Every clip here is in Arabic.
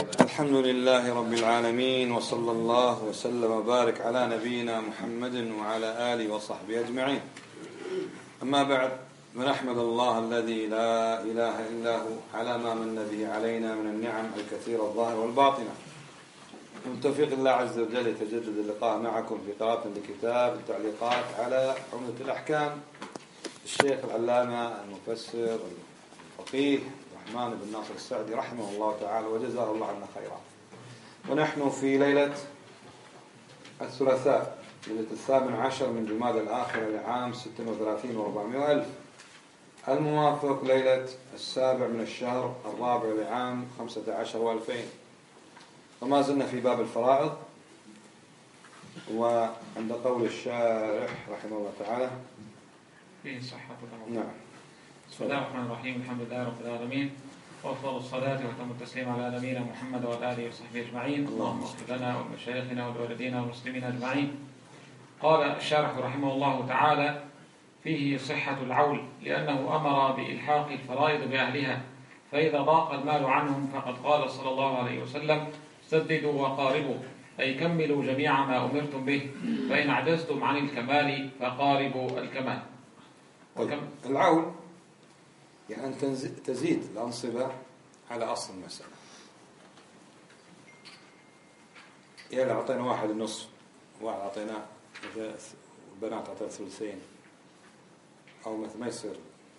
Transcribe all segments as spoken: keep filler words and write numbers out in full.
الحمد لله رب العالمين، وصلى الله وسلم وبارك على نبينا محمد وعلى آله وصحبه أجمعين. أما بعد، فنحمد الله الذي لا إله إلا هو على ما من به علينا من النعم الكثيرة الظاهرة والباطنة. من توفيق الله عز وجل يتجدد اللقاء معكم في قراءة لكتاب التعليقات على عمدة الأحكام الشيخ العلامة المفسر الفقيه الرحمن بن ناصر السعدي رحمه الله تعالى وجزاه الله عنا خيرا. ونحن في ليلة الثلاثاء، ليلة الثامن عشر من جماد الآخرة لعام ستة وثلاثين وأربعمائة ألف، الموافق ليلة السابع من الشهر الرابع لعام خمسة عشر وألفين. وما زلنا في باب الفرائض، وعند قول الشارح رحمه الله تعالى فيه صحة الأمر. نعم. بسم الله الرحمن الرحيم، الحمد لله رب العالمين، وأفضل الصلاة وأتم التسليم على نبينا محمد وعلى آله وصحبه أجمعين. اللهم اغفر لنا ولمشايخنا ولوالدينا والمسلمين أجمعين. قال الشارح رحمه الله تعالى: فيه صحة العول، لأنه أمر بإلحاق الفرائض بأهلها، فإذا ضاق المال عنهم فقد قال صلى الله عليه وسلم: سددوا وقاربوا، أي كملوا جميع ما أمرتم به، فإن عجزتم عن الكمال فقاربوا الكمال. وكم العول يعني أن تزيد الأنصبة على أصل المسألة. يعني أعطينا واحد النصف، واحد أعطينا البنات أعطينا ثلثين، أو مثل ما يصير.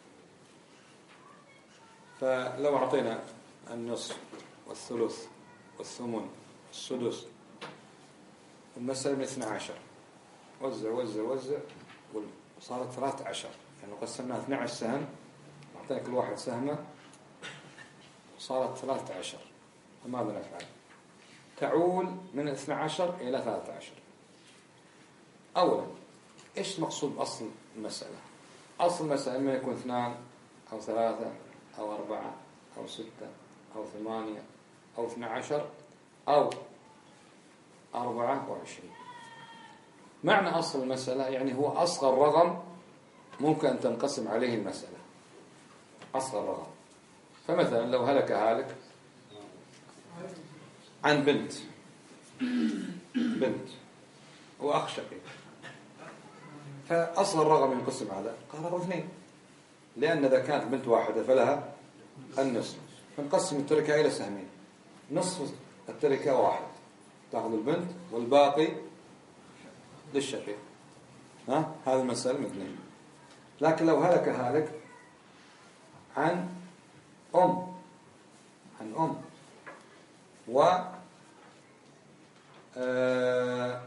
فلو أعطينا النصف والثلث والثمن والسدس، المسألة من اثنى عشر، وزع وزع وزع وصارت ثلاثة عشر، يعني قسمناها اثني عشر سهم، أعطينا كل واحد سهمة، صارت ثلاثة عشر. فماذا نفعل؟ تعول من اثني عشر إلى ثلاثة عشر. أولا، إيش المقصود بأصل المسألة؟ أصل المسألة إما يكون اثنان أو ثلاثة أو أربعة أو ستة أو ثمانية أو اثنى عشر أو أربعة وعشرين. معنى أصل المسألة يعني هو أصغر رقم ممكن أن تنقسم عليه المسألة، أصغر رقم. فمثلا لو هلك هالك عن بنت بنت وأخ شقيق، فأصغر رقم ينقسم على قال رقم اثنين، لأن إذا كانت بنت واحدة فلها النصف، فنقسم التركة إلى سهمين، نصف التركة واحد تأخذ البنت والباقي للشقيق. ها هذا المسألة من اثنين. لكن لو هلك هالك عن أم عن أم و آه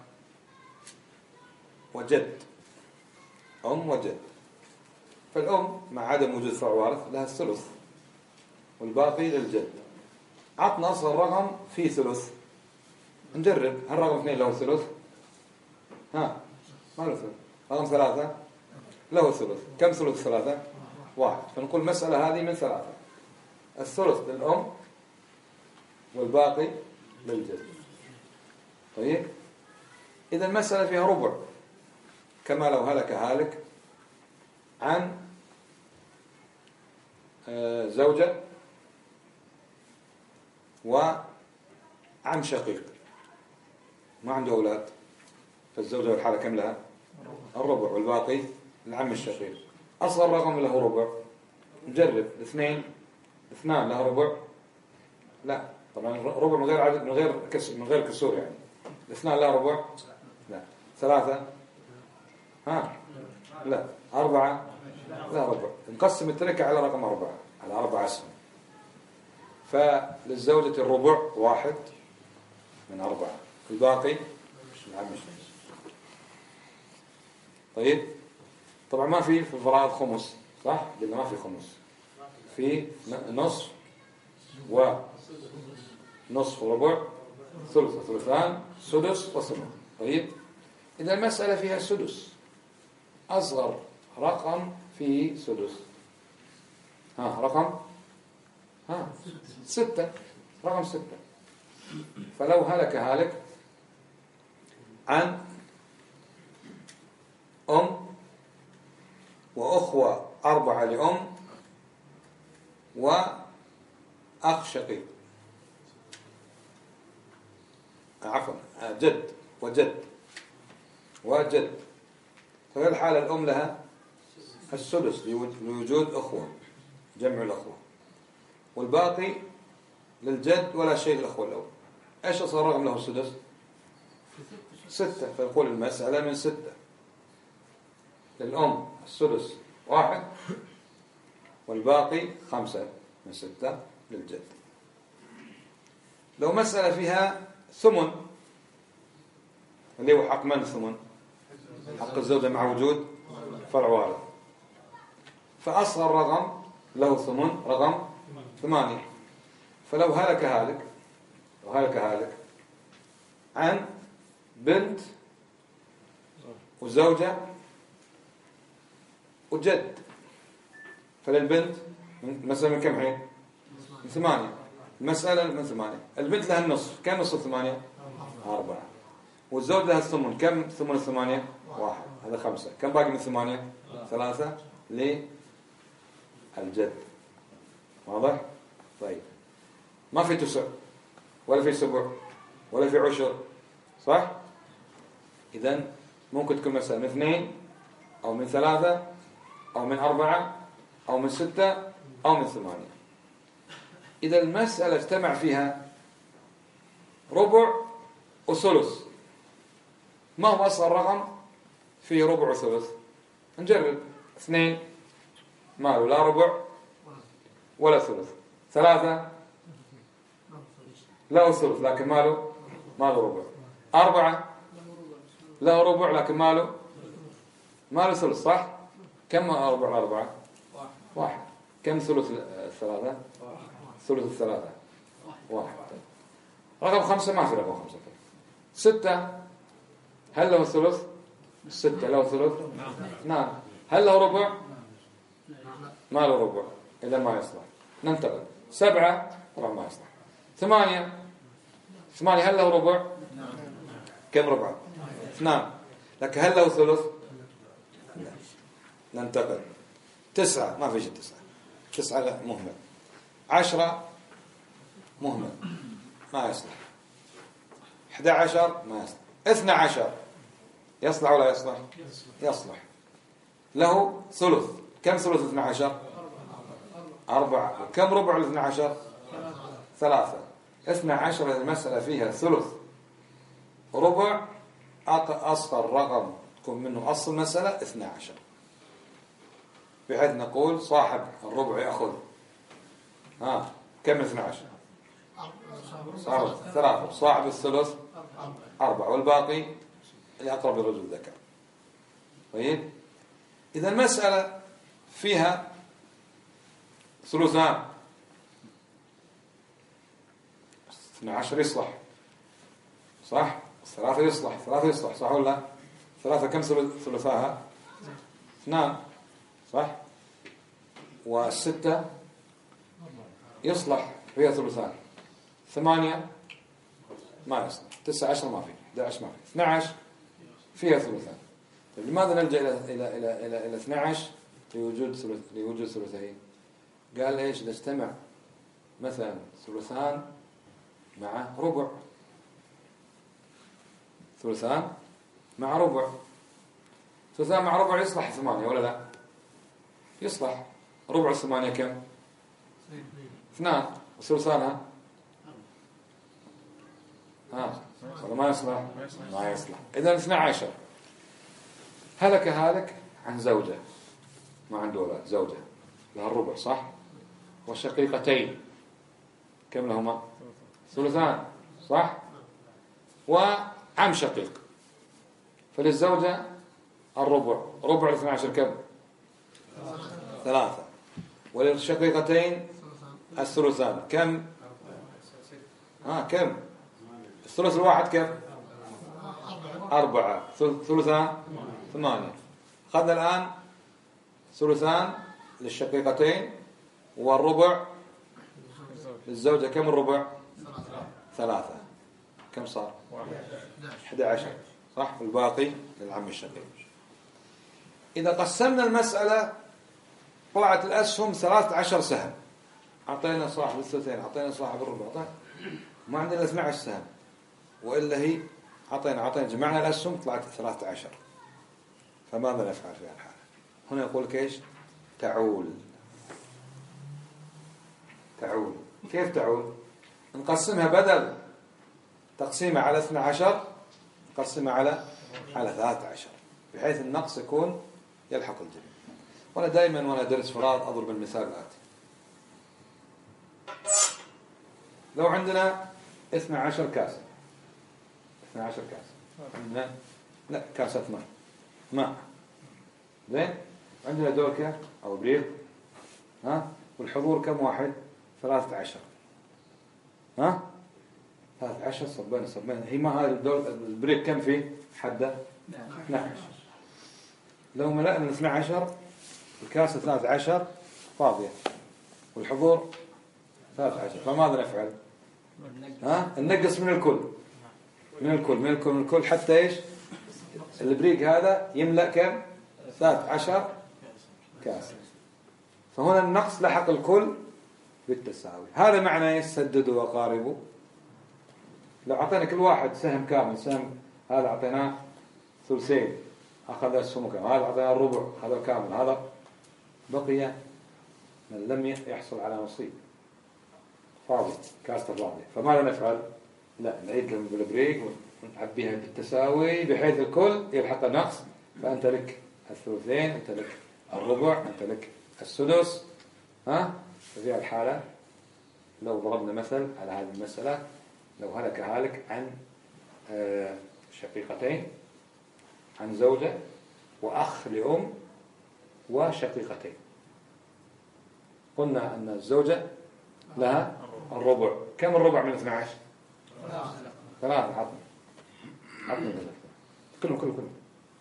وجد، أم وجد، فالأم مع عدم وجود فرع وارث لها الثلث والباقي للجد. عطنا أصغر رقم فيه ثلث، نجرب هل رقم اثنين له ثلث؟ ها ما له ثلث. رقم ثلاثة له ثلث. كم ثلث ثلاثة؟ واحد. فنقول المسألة هذه من ثلاثة، الثلث للأم والباقي للجد. طيب، إذا المسألة فيها ربع، كما لو هلك هالك عن زوجة وعن شقيق ما عنده أولاد، فالزوجة والحالة كم لها؟ الربع، والباقي العم الشقيق. أصغر رقم له ربع، نجرب اثنين، اثنان له ربع؟ لا طبعا ربع من غير عدد، من غير كسر، من غير كسور، يعني الاثنان له ربع؟ لا. ثلاثة؟ ها لا. أربعة؟ لا ربع. نقسم التركة على رقم أربعة، على أربعة اسهم. فللزوجة الربع واحد من أربعة، الباقي العم الشقيق. طيب، طبعا ما في في الفرائض خمس، صح؟ قلنا ما في خمس، في نصف ونصف وربع، ثلث وثلثان، سدس وثمن. طيب، إذا المسألة فيها سدس، أصغر رقم فيه سدس، ها رقم ها ستة، رقم ستة. فلو هلك هالك عن أم وأخوة أربعة لأم وأخ شقيق، عفوا جد وجد وجد. ففي الحالة الأم لها السدس لوجود أخوة، جمع الأخوة، والباقي للجد ولا شيء للأخوة الأول. إيش أصغر رقم له السدس؟ ستة. فنقول المسألة من ستة. للأم السدس واحد والباقي خمسة من ستة للجد. لو مسألة فيها ثمن، اللي هو حق من ثمن؟ حق الزوجة مع وجود فرع وارث. فأصغر رقم له ثمن رقم ثمانية. فلو هلك هالك لو هلك هالك عن بنت وزوجة وجد، فللبنت مثلا من كم حين؟ من ثمانية. المسألة من ثمانية. البنت لها النصف. كم نصف ثمانية؟ أربعة. والزوج لها الثمن. كم ثمن الثمانية؟ واحد. هذا خمسة. كم باقي من ثمانية؟ ثلاثة للجد. واضح؟ طيب، ما في تسع ولا في سبع ولا في عشر، صح؟ إذن ممكن تكون مسألة من اثنين أو من ثلاثة أو من أربعة أو من ستة أو من ثمانية. إذا المسألة اجتمع فيها ربع وثلث، ما هو أصغر رقم فيه ربع وثلث؟ نجرب. اثنين ماله لا ربع ولا ثلث. ثلاثة له ثلث لكن ماله ماله ربع. أربعة له ربع لكن ماله ماله ثلث، صح؟ كم ربع الأربعة؟ واحد. كم ثلث الثلاثة؟ ثلث الثلاثة واحد. رقم خمسة ما في رقم خمسة. ستة هل له ثلث؟ ستة له ثلث؟ نعم. هل له ربع؟ ما له ربع، إذا ما يصلح. ننتقل. سبعة طبعا ما يصلح. ثمانية ثمانية هل له ربع؟ كم ربع؟ اثنان. لكن هل له ثلث؟ لا. ننتقل. تسعة ما في شيء. تسعة تسعة مهمل. عشرة مهمل ما يصلح. أحد عشر ما يصلح. اثنى عشر يصلح ولا يصلح؟ يصلح. له ثلث. كم ثلث اثنى عشر؟ أربعة. كم ربع الاثنى عشر؟ ثلاثة. اثنى عشر المسألة فيها ثلث ربع، أصغر رقم تكون منه أصل المسألة اثنى عشر، بحيث نقول صاحب الربع يأخذ ها كم اثنى عشر؟ ثلاثة. صاحب الثلث أربعة، والباقي الأقرب للرجل الذكر. طيب، إذا المسألة فيها ثلثان، اثنى عشر يصلح، صح؟ ثلاثة يصلح. ثلاثة يصلح، صح ولا؟ ثلاثة كم ثلثاها؟ اثنان، صح؟ والستة يصلح فيها ثلثان. ثمانية ما يصلح. تسعة عشر ما فيه. أحد عشر ما فيه. اثنى عشر فيها ثلثان. طيب لماذا نلجأ إلى إلى إلى إلى إلى اثنى عشر لوجود ثلث لوجود ثلثين؟ قال إيش؟ إذا اجتمع مثلا ثلثان مع ربع، ثلثان مع ربع، ثلثان مع ربع يصلح ثمانية ولا لا؟ يصلح. ربع ثمانية كم؟ اثنان. وثلثانها ها ولا ما يصلح؟ ما يصلح. إذا اثنى عشر. هلك هالك عن زوجة ما عنده أولاد، زوجة لها الربع، صح؟ وشقيقتين كم لهما؟ ثلثان، صح؟ وعم شقيق، فللزوجة الربع. ربع الاثنى عشر كم؟ ثلاثة. وللشقيقتين الثلثان كم؟ ها كم؟ الثلث الواحد كم؟ أربعة. ثلثان ثمانية. أخذنا الآن ثلثان للشقيقتين والربع للزوجة. كم الربع؟ ثلاثة. كم صار؟ أحد عشر، صح؟ والباقي للعم الشقيق. إذا قسمنا المسألة طلعت الأسهم ثلاثة عشر سهم. أعطينا صاحب الثلثين، أعطينا صاحب الربع، أعطينا ما عندنا اثنى عشر سهم. وإلا هي عطينا عطينا جمعنا الأسهم طلعت ثلاثة عشر. فماذا نفعل في الحالة؟ هنا يقول لك إيش؟ تعول. تعول كيف تعول؟ نقسمها بدل تقسيمها على اثني عشر نقسمها على على ثلاثة عشر بحيث النقص يكون يلحق الجميع. وأنا دائما وأنا أدرس فراغ أضرب المثال الآتي. لو عندنا اثني عشر كاسة اثني عشر كاسة عندنا لا كاسة ماء ماء زين، عندنا دوركة أو بريق ها، والحضور كم واحد؟ ثلاثة عشر ها، ثلاثة عشر صبين صبين. هي ما هاي الدور البريق كم فيه حده؟ اثني عشر. لو ملأنا اثني عشر الكاسة ثلاثة عشر فاضية والحضور ثلاثة عشر، فماذا نفعل؟ ها، ننقص من الكل من الكل من الكل من الكل حتى ايش؟ البريق هذا يملأ كم؟ ثلاثة عشر كاسة. فهنا النقص لحق الكل بالتساوي. هذا معنى يسددوا وقاربوا. لو أعطينا كل واحد سهم كامل، سهم هذا أعطيناه ثلثين أخذ السهم كامل، هذا أعطيناه الربع هذا كامل، هذا بقي من لم يحصل على نصيب فاضي كاسة فاضية. فماذا نفعل؟ لا نعيد لهم بالبريق ونعبيها بالتساوي بحيث الكل يلحق نقص. فأنت لك الثلثين، أنت لك الربع، أنت لك السدس. ها، في الحالة لو ضربنا مثل على هذه المسألة، لو هلك هالك عن شقيقتين، عن زوجة وأخ لأم وشقيقتين، قلنا أن الزوجة لها الربع. كم الربع من اثني عشر؟ ثلاثة. عطنا عطنا ثلاثة كلهم كلهم كلهم.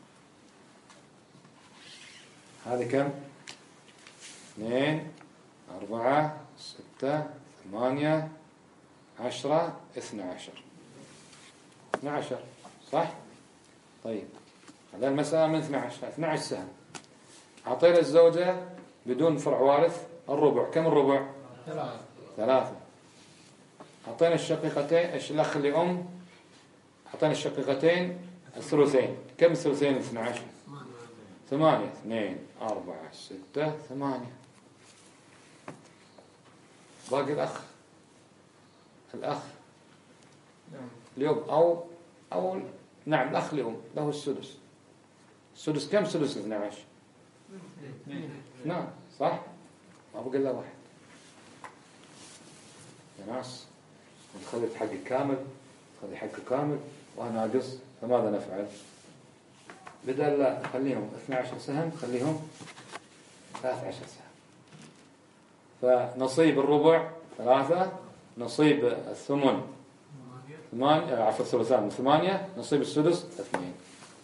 هذه كم؟ اثنين أربعة ستة ثمانية عشرة اثنى عشر اثنى عشر صح؟ طيب هذا المسألة من اثنى عشر اثنى عشر سهم. أعطينا الزوجة بدون فرع وارث الربع. كم الربع؟ ثلاثة. ثلاثة. أعطينا الشقيقتين الأخ لأم، أعطينا الشقيقتين الثلثين. كم الثلثين؟ اثنى عشر. ثمانية. اثنين أربعة ستة ثمانية. باقي الأخ الأخ اليوم أو أو نعم الأخ لأم له السدس. السدس كم سدس اثنى عشر؟ نعم صح، ما بقى إلا واحد. يا ناس نخلي حقي كامل، نخلي حقه كامل وأنا ناقص. فماذا نفعل؟ بدل لا نخليهم اثني عشر سهم خليهم ثلاثة عشر سهم. فنصيب الربع ثلاثة، نصيب الثمن ثمانية، عفوا الثلثان ثمانية، نصيب السدس اثنين.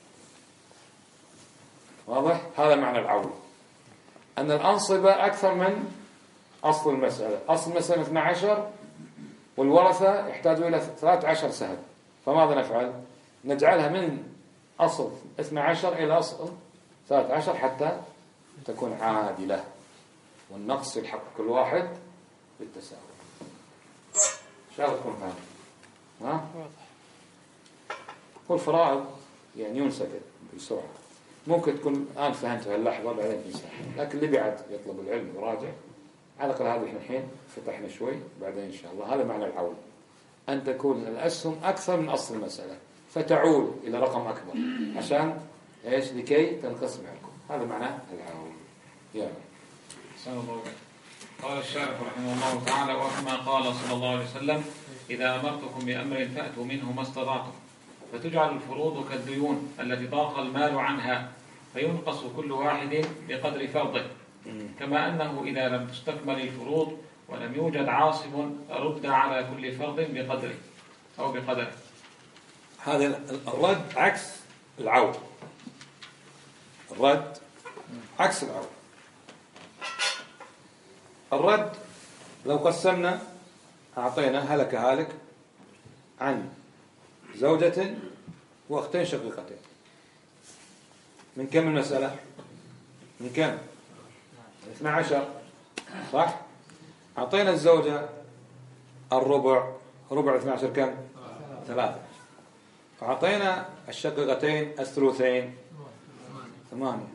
واضح؟ هذا معنى العول، أن الأنصبة أكثر من أصل المسألة. أصل المسألة اثني عشر والورثة يحتاجوا إلى ثلاثة عشر سهم. فماذا نفعل؟ نجعلها من أصل اثني عشر إلى أصل ثلاثة عشر حتى تكون عادلة والنقص يلحق كل واحد بالتساوي. شاء تكون فاهم؟ ها؟ والفرائض يعني ينسى بسرعة. ممكن تكون الآن فهمت هاللحظة بعدين تنسى، لكن اللي بعد يطلب العلم وراجع على الأقل هذا احنا الحين فتحنا شوي، بعدين إن شاء الله. هذا معنى العول، أن تكون الأسهم أكثر من أصل المسألة فتعول إلى رقم أكبر عشان إيش؟ لكي تنقسم عليكم. هذا معنى العول. يلا سلام الله. قال الشارح رحمه الله تعالى: وكما قال صلى الله عليه وسلم: إذا أمرتكم بأمر فأتوا منه ما استطعتم. فتجعل الفروض كالديون التي ضاق المال عنها، فينقص كل واحد بقدر فرضه، كما أنه إذا لم تستكمل الفروض ولم يوجد عاصب رد على كل فرض بقدره أو بقدره. هذا الرد عكس العول. الرد عكس العول. الرد لو قسمنا أعطينا هلك هالك عن زوجة وأختين شقيقتين، من كم المسألة؟ من كم؟ اثنى عشر صح؟ أعطينا الزوجة الربع، ربع اثنى عشر كم؟ ثلاثة. فأعطينا الشقيقتين الثلثين ثمانية،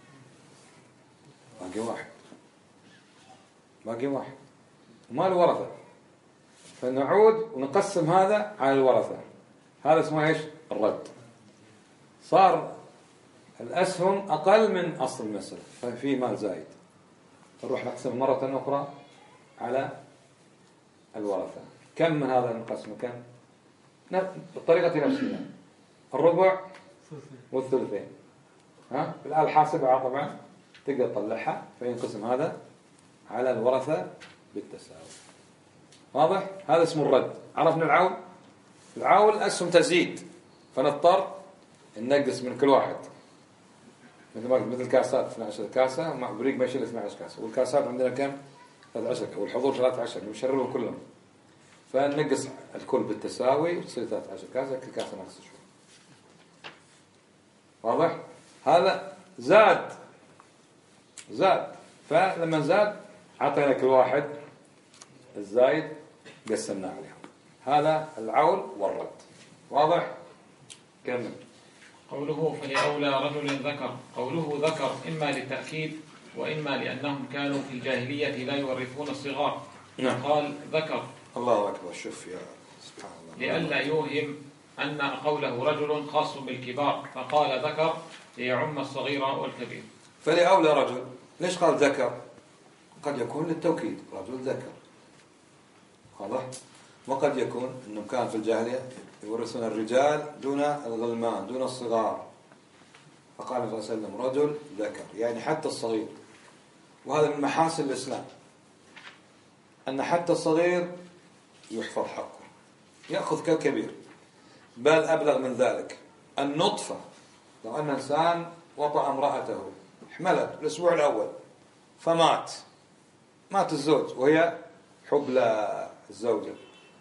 باقي واحد، باقي واحد وما الورثة، فنعود ونقسم هذا على الورثة. هذا اسمه ايش؟ الرد. صار الأسهم أقل من أصل المسألة ففي مال زايد، نروح نقسم مرة أخرى على الورثة. كم من هذا نقسمه؟ كم؟ بالطريقة نفسها، الربع والثلثين. ها بالآلة الحاسبة طبعا تقدر تطلعها، فينقسم هذا على الورثة بالتساوي. واضح؟ هذا اسمه الرد. عرفنا العول؟ العول أسهم تزيد، فنضطر ننقص من كل واحد مثل ما قلت، مثل كاسات اثنتي عشرة كاسة ومع بريق ما يشيل اثنتي عشرة كاسة، والكاسات عندنا كم؟ ثلاثة عشر، والحضور ثلاثة عشر، نشربهم كلهم، فننقص الكل بالتساوي وتصير ثلاثة عشر كاسة، كل كاسة ناقص شوي. واضح؟ هذا زاد زاد، فلما زاد عطينا كل واحد الزايد قسمناه عليهم. هذا العول والرد. واضح؟ كمل. قوله فلأولى رجل ذكر، قوله ذكر إما للتأكيد وإما لأنهم كانوا في الجاهلية لا يورثون الصغار. نعم. قال ذكر الله أكبر. شوف يا سبحان الله، لئلا يوهم أن قوله رجل خاص بالكبار، فقال ذكر ليعم الصغير والكبير. فلأولى رجل، ليش قال ذكر؟ قد يكون للتوكيد، رجل ذكر. واضح؟ وقد يكون أنهم كان في الجاهلية يورثون الرجال دون الغلمان دون الصغار، فقال صلى الله عليه وسلم رجل ذكر، يعني حتى الصغير. وهذا من محاسن الإسلام، أن حتى الصغير يحفظ حقه، يأخذ كالكبير، بل أبلغ من ذلك. النطفة، لو أن إنسان وطأ امرأته حملت الأسبوع الأول فمات، مات الزوج وهي حبلى الزوجة،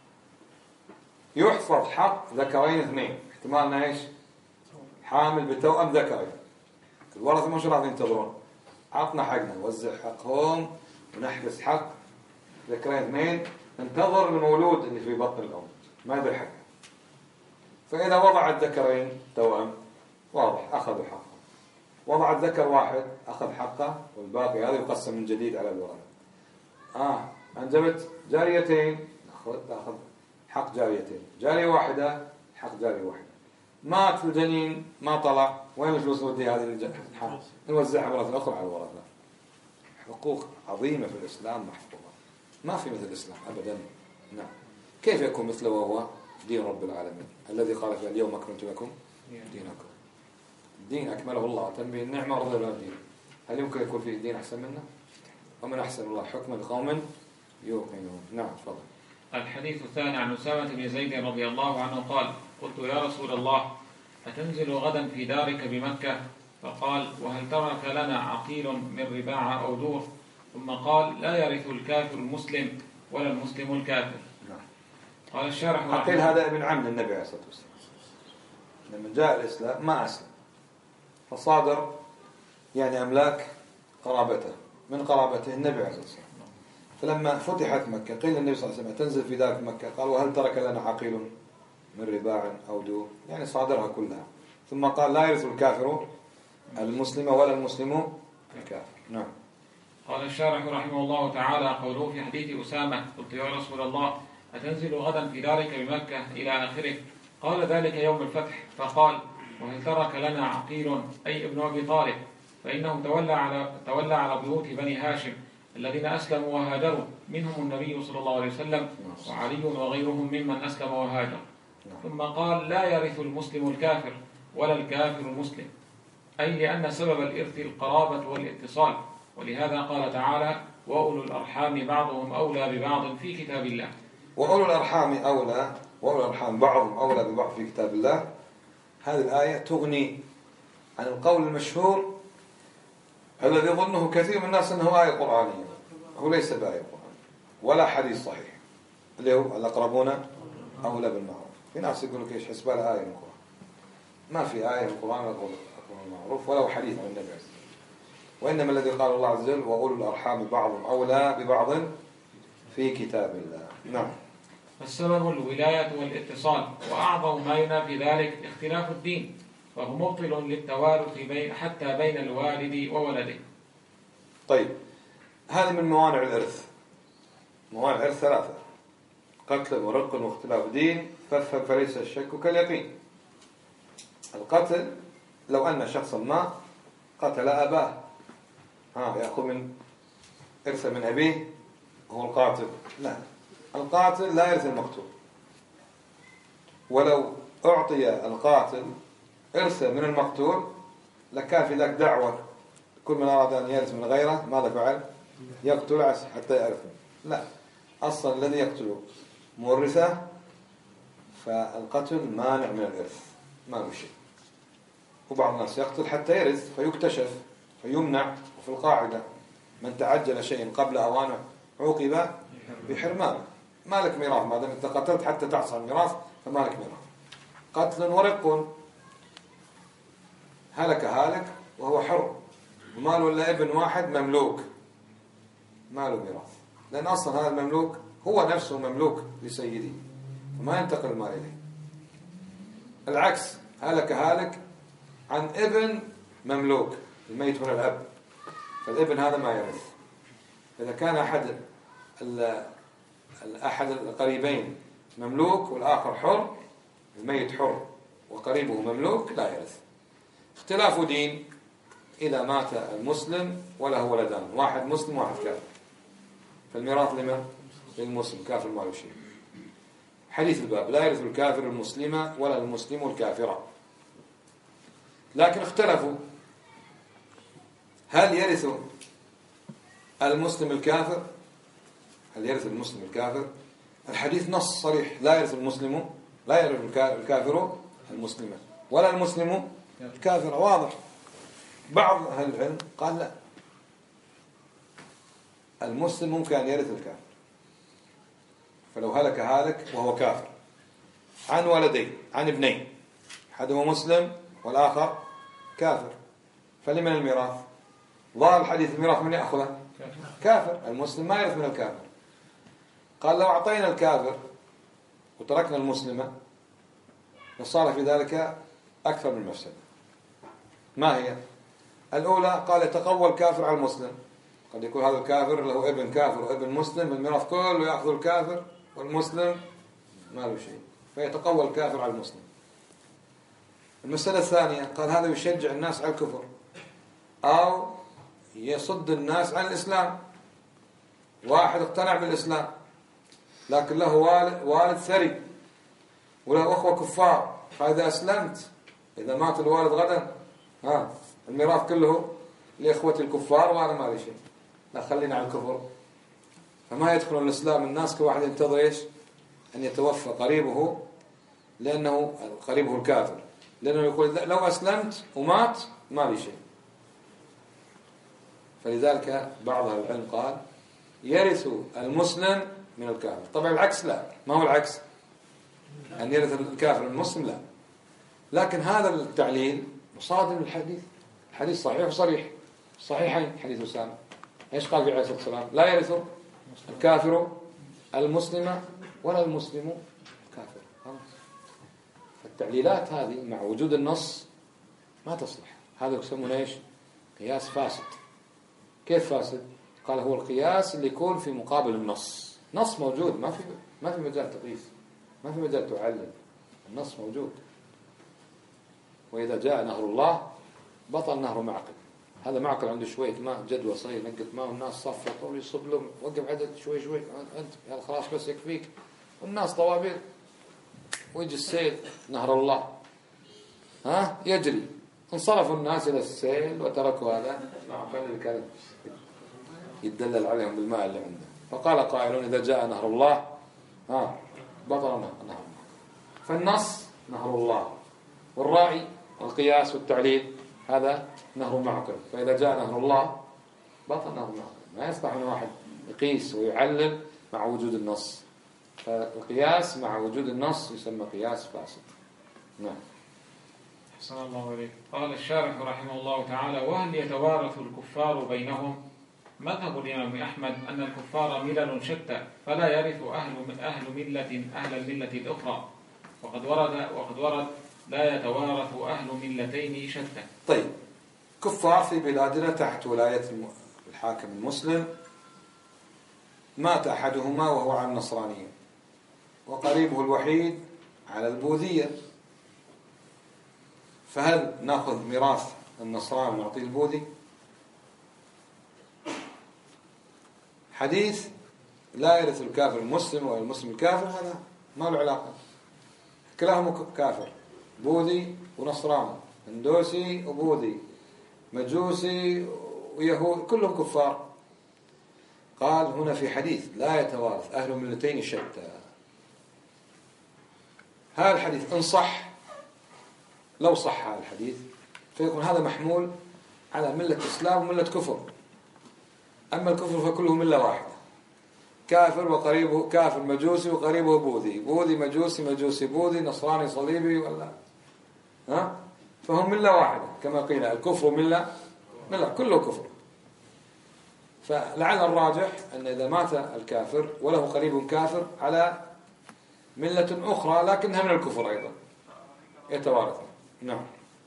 يحفظ حق ذكرين اثنين، احتمالنا ايش؟ حامل بتوأم ذكرين. الورثة مش راح ينتظرون، عطنا حقنا، نوزع حقهم ونحبس حق ذكرين اثنين، ننتظر المولود اللي في بطن الأم ما يدري حقه. فإذا وضعت ذكرين توأم واضح أخذوا حقه، وضعت ذكر واحد أخذ حقه، والباقي هذا يقسم من جديد على الورثة. آه أنجبت جاريتين تأخذ حق جاريتين، جارية واحدة حق جارية واحدة. مات الجنين ما طلع، وين الفلوس نودي هذه الحق؟ نوزعها مرة أخرى على الورثة. حقوق عظيمة في الإسلام محفوظة، ما في مثل الإسلام أبدا. نعم. كيف يكون مثله وهو دين رب العالمين الذي قال فيه اليوم أكملت لكم دينكم. الدين أكمله الله تنبيه النعمة ورضي الله الدين. هل يمكن يكون فيه دين أحسن منه؟ ومن أحسن الله حكما لقوم يوقنون. نعم تفضل. الحديث الثاني عن أسامة بن زيد رضي الله عنه قال قلت يا رسول الله أتنزل غدا في دارك بمكة؟ فقال وهل ترك لنا عقيل من رباعة أو دور؟ ثم قال لا يرث الكافر المسلم ولا المسلم الكافر. قال الشارح عقيل هذا ابن عم النبي عليه الصلاة والسلام، لما جاء الإسلام ما أسلم، فصادر يعني أملاك قرابته من قرابته النبي عليه الصلاة والسلام. فلما فتحت مكة قيل النبي صلى الله عليه وسلم تنزل في دارك مكة، قال وهل ترك لنا عقيل من رباع أو دور؟ يعني صادرها كلها. ثم قال لا يرث الكافر المسلم ولا المسلم الكافر. نعم. قال الشارح رحمه الله تعالى قوله في حديث أسامة قلت يا رسول الله أتنزل غدا في دارك بمكة إلى آخره، قال ذلك يوم الفتح. فقال وهل ترك لنا عقيل أي ابن أبي طالب؟ فإنه تولى على تولى على بيوت بني هاشم الذين أسلموا وهاجروا، منهم النبي صلى الله عليه وسلم وعلي وغيرهم ممن أسلم وهاجر. ثم قال لا يرث المسلم الكافر ولا الكافر المسلم، أي لأن سبب الإرث القرابة والاتصال، ولهذا قال تعالى وأولو الأرحام بعضهم أولى ببعض في كتاب الله. وأولو الأرحام أولى، وأولو الأرحام بعضهم أولى ببعض في كتاب الله. هذه الآية تغني عن القول المشهور الذي يظنه كثير من الناس أنه آية قرآنية. هو ليس بآية قرآنية ولا حديث صحيح، اللي هو الأقربون أولى بالمعروف. في ناس يقول لك إيش حسب لها آية من القرآن، ما في آية من القرآن الأقربون بالمعروف ولا حديث عن النبي عليه الصلاة والسلام. وإنما الذي قال الله عز وجل وأولو الأرحام بعضهم أولى ببعض في كتاب الله. نعم. فالسبب الولاية والاتصال، وأعظم ما ينافي ذلك اختلاف الدين، وهو مبطل للتوارث بين حتى بين الوالد وولده. طيب، هذه من موانع الإرث. موانع الإرث ثلاثة: قتل ورق واختلاف دين، فافهم فليس الشك كاليقين. القتل لو أن شخصا ما قتل أباه، ها يأخذ من إرث من أبيه هو القاتل؟ لا، القاتل لا يرث المقتول. ولو أعطي القاتل إرث من المقتول لكان في ذلك دعوة كل من أراد أن يرث من غيره ماذا فعل؟ يقتل حتى يعرفه. لا، أصلا الذي يقتل مورثه، فالقتل مانع من الإرث، ما له شيء. وبعض الناس يقتل حتى يرث فيكتشف فيمنع. وفي القاعدة من تعجل شيء قبل أوانه عوقب بحرمانه. ما لك ميراث ما دام أنت قتلت حتى تحصل الميراث، فما لك ميراث. قتل ورق، هلك هالك وهو حر ومال ولا ابن واحد مملوك، ما له ميراث، لأن أصلا هذا المملوك هو نفسه مملوك لسيده فما ينتقل المال إليه. العكس، هلك هالك عن ابن مملوك، الميت من الأب، فالابن هذا ما يرث. إذا كان أحد أحد القريبين مملوك والآخر حر، الميت حر وقريبه مملوك، لا يرث. اختلاف دين، إذا مات المسلم وله ولدان، واحد مسلم واحد كافر، فالميراث لمن؟ للمسلم، كافر ما له شيء. حديث الباب: لا يرث الكافر المسلمة ولا المسلم الكافرة. لكن اختلفوا، هل يرث المسلم الكافر؟ هل يرث المسلم الكافر؟ الحديث نص صريح: لا يرث المسلم، لا يرث الكافر المسلمة ولا المسلم الكافر، واضح. بعض أهل العلم قال لا، المسلم ممكن أن يرث الكافر. فلو هلك هالك وهو كافر عن ولدين، عن ابنين، أحدهما مسلم والآخر كافر، فلمن الميراث؟ ظاهر الحديث الميراث من يأخذه؟ كافر. المسلم ما يرث من الكافر. قال لو أعطينا الكافر وتركنا المسلمة فصار في ذلك أكثر من مفسدة. ما هي؟ الأولى، قال يتقوى الكافر على المسلم. قد يكون هذا الكافر له ابن كافر وابن مسلم، الميراث كله يأخذ الكافر والمسلم ما له شيء، فيتقوى الكافر على المسلم. المسألة الثانية، قال هذا يشجع الناس على الكفر أو يصد الناس عن الإسلام. واحد اقتنع بالإسلام لكن له والد, والد ثري وله أخوة كفار، فإذا أسلمت إذا مات الوالد غدا ها الميراث كله لإخوة الكفار وأنا ما لي شيء، لا خلينا على الكفر. فما يدخل الإسلام الناس، كل واحد ينتظر إيش؟ أن يتوفى قريبه، لأنه قريبه الكافر، لأنه يقول لو أسلمت ومات ما لي شيء. فلذلك بعض أهل العلم قال يرث المسلم من الكافر. طبعا العكس لا، ما هو العكس أن يرث الكافر من المسلم، لا. لكن هذا التعليل مصادم للحديث، الحديث صحيح وصريح، صحيحين حديث أسامة. إيش قال في عليه الصلاة والسلام؟ لا يرث الكافر المسلم ولا المسلم الكافر. التعليلات هذه مع وجود النص ما تصلح. هذا يسمونه إيش؟ قياس فاسد. كيف فاسد؟ قال هو القياس اللي يكون في مقابل النص. نص موجود، ما في ما في مجال تقيس، ما في مجال تعلل، النص موجود. وإذا جاء نهر الله بطل نهر معقل. هذا معقل عنده شوية ماء، جدوى صغير، نقت ماء والناس صفت ويصب لهم، وقف عدد شوي شوي، أنت يا خلاص بس يكفيك، والناس طوابير، ويجي السيل نهر الله ها يجري. انصرفوا الناس إلى السيل وتركوا هذا معقل اللي كان يتدلل عليهم بالماء اللي عنده. فقال قائلون إذا جاء نهر الله ها بطل نهر الله. فالنص نهر الله، والراعي والقياس والتعليل هذا نهر معقل. فإذا جاء نهر الله بطل نهر معقل. ما يصلح أن واحد يقيس ويعلل مع وجود النص. فالقياس مع وجود النص يسمى قياس فاسد. نعم. الله عليك. قال الشارح رحمه الله تعالى: وهل يتوارث الكفار بينهم؟ مذهب الإمام أحمد أن الكفار ملل شتى فلا يرث أهل أهل ملة أهل الملة الأخرى، وقد ورد وقد ورد لا يتوارث أهل ملتين شتى. طيب، كفار في بلادنا تحت ولاية الحاكم المسلم، مات أحدهما وهو على النصرانية، وقريبه الوحيد على البوذية، فهل نأخذ ميراث النصراني ونعطيه البوذي؟ حديث لا يرث الكافر المسلم ولا المسلم الكافر، هذا ما له علاقة، كلاهما كافر، بوذي ونصراني، هندوسي وبوذي، مجوسي ويهود، كلهم كفار. قال هنا في حديث لا يتوارث أهل ملتين شتى. هذا الحديث إن صح، لو صح هذا الحديث فيكون هذا محمول على ملة إسلام وملة كفر. أما الكفر فكله ملة واحدة، كافر وقريبه كافر، مجوسي وقريبه بوذي، بوذي مجوسي، مجوسي بوذي، نصراني صليبي، ولا ها، فهم ملة واحدة كما قيل، الكفر ملة ملة كله كفر. فلعل الراجح أن إذا مات الكافر وله قريب كافر على ملة أخرى لكنها من الكفر أيضا يتوارث. نعم.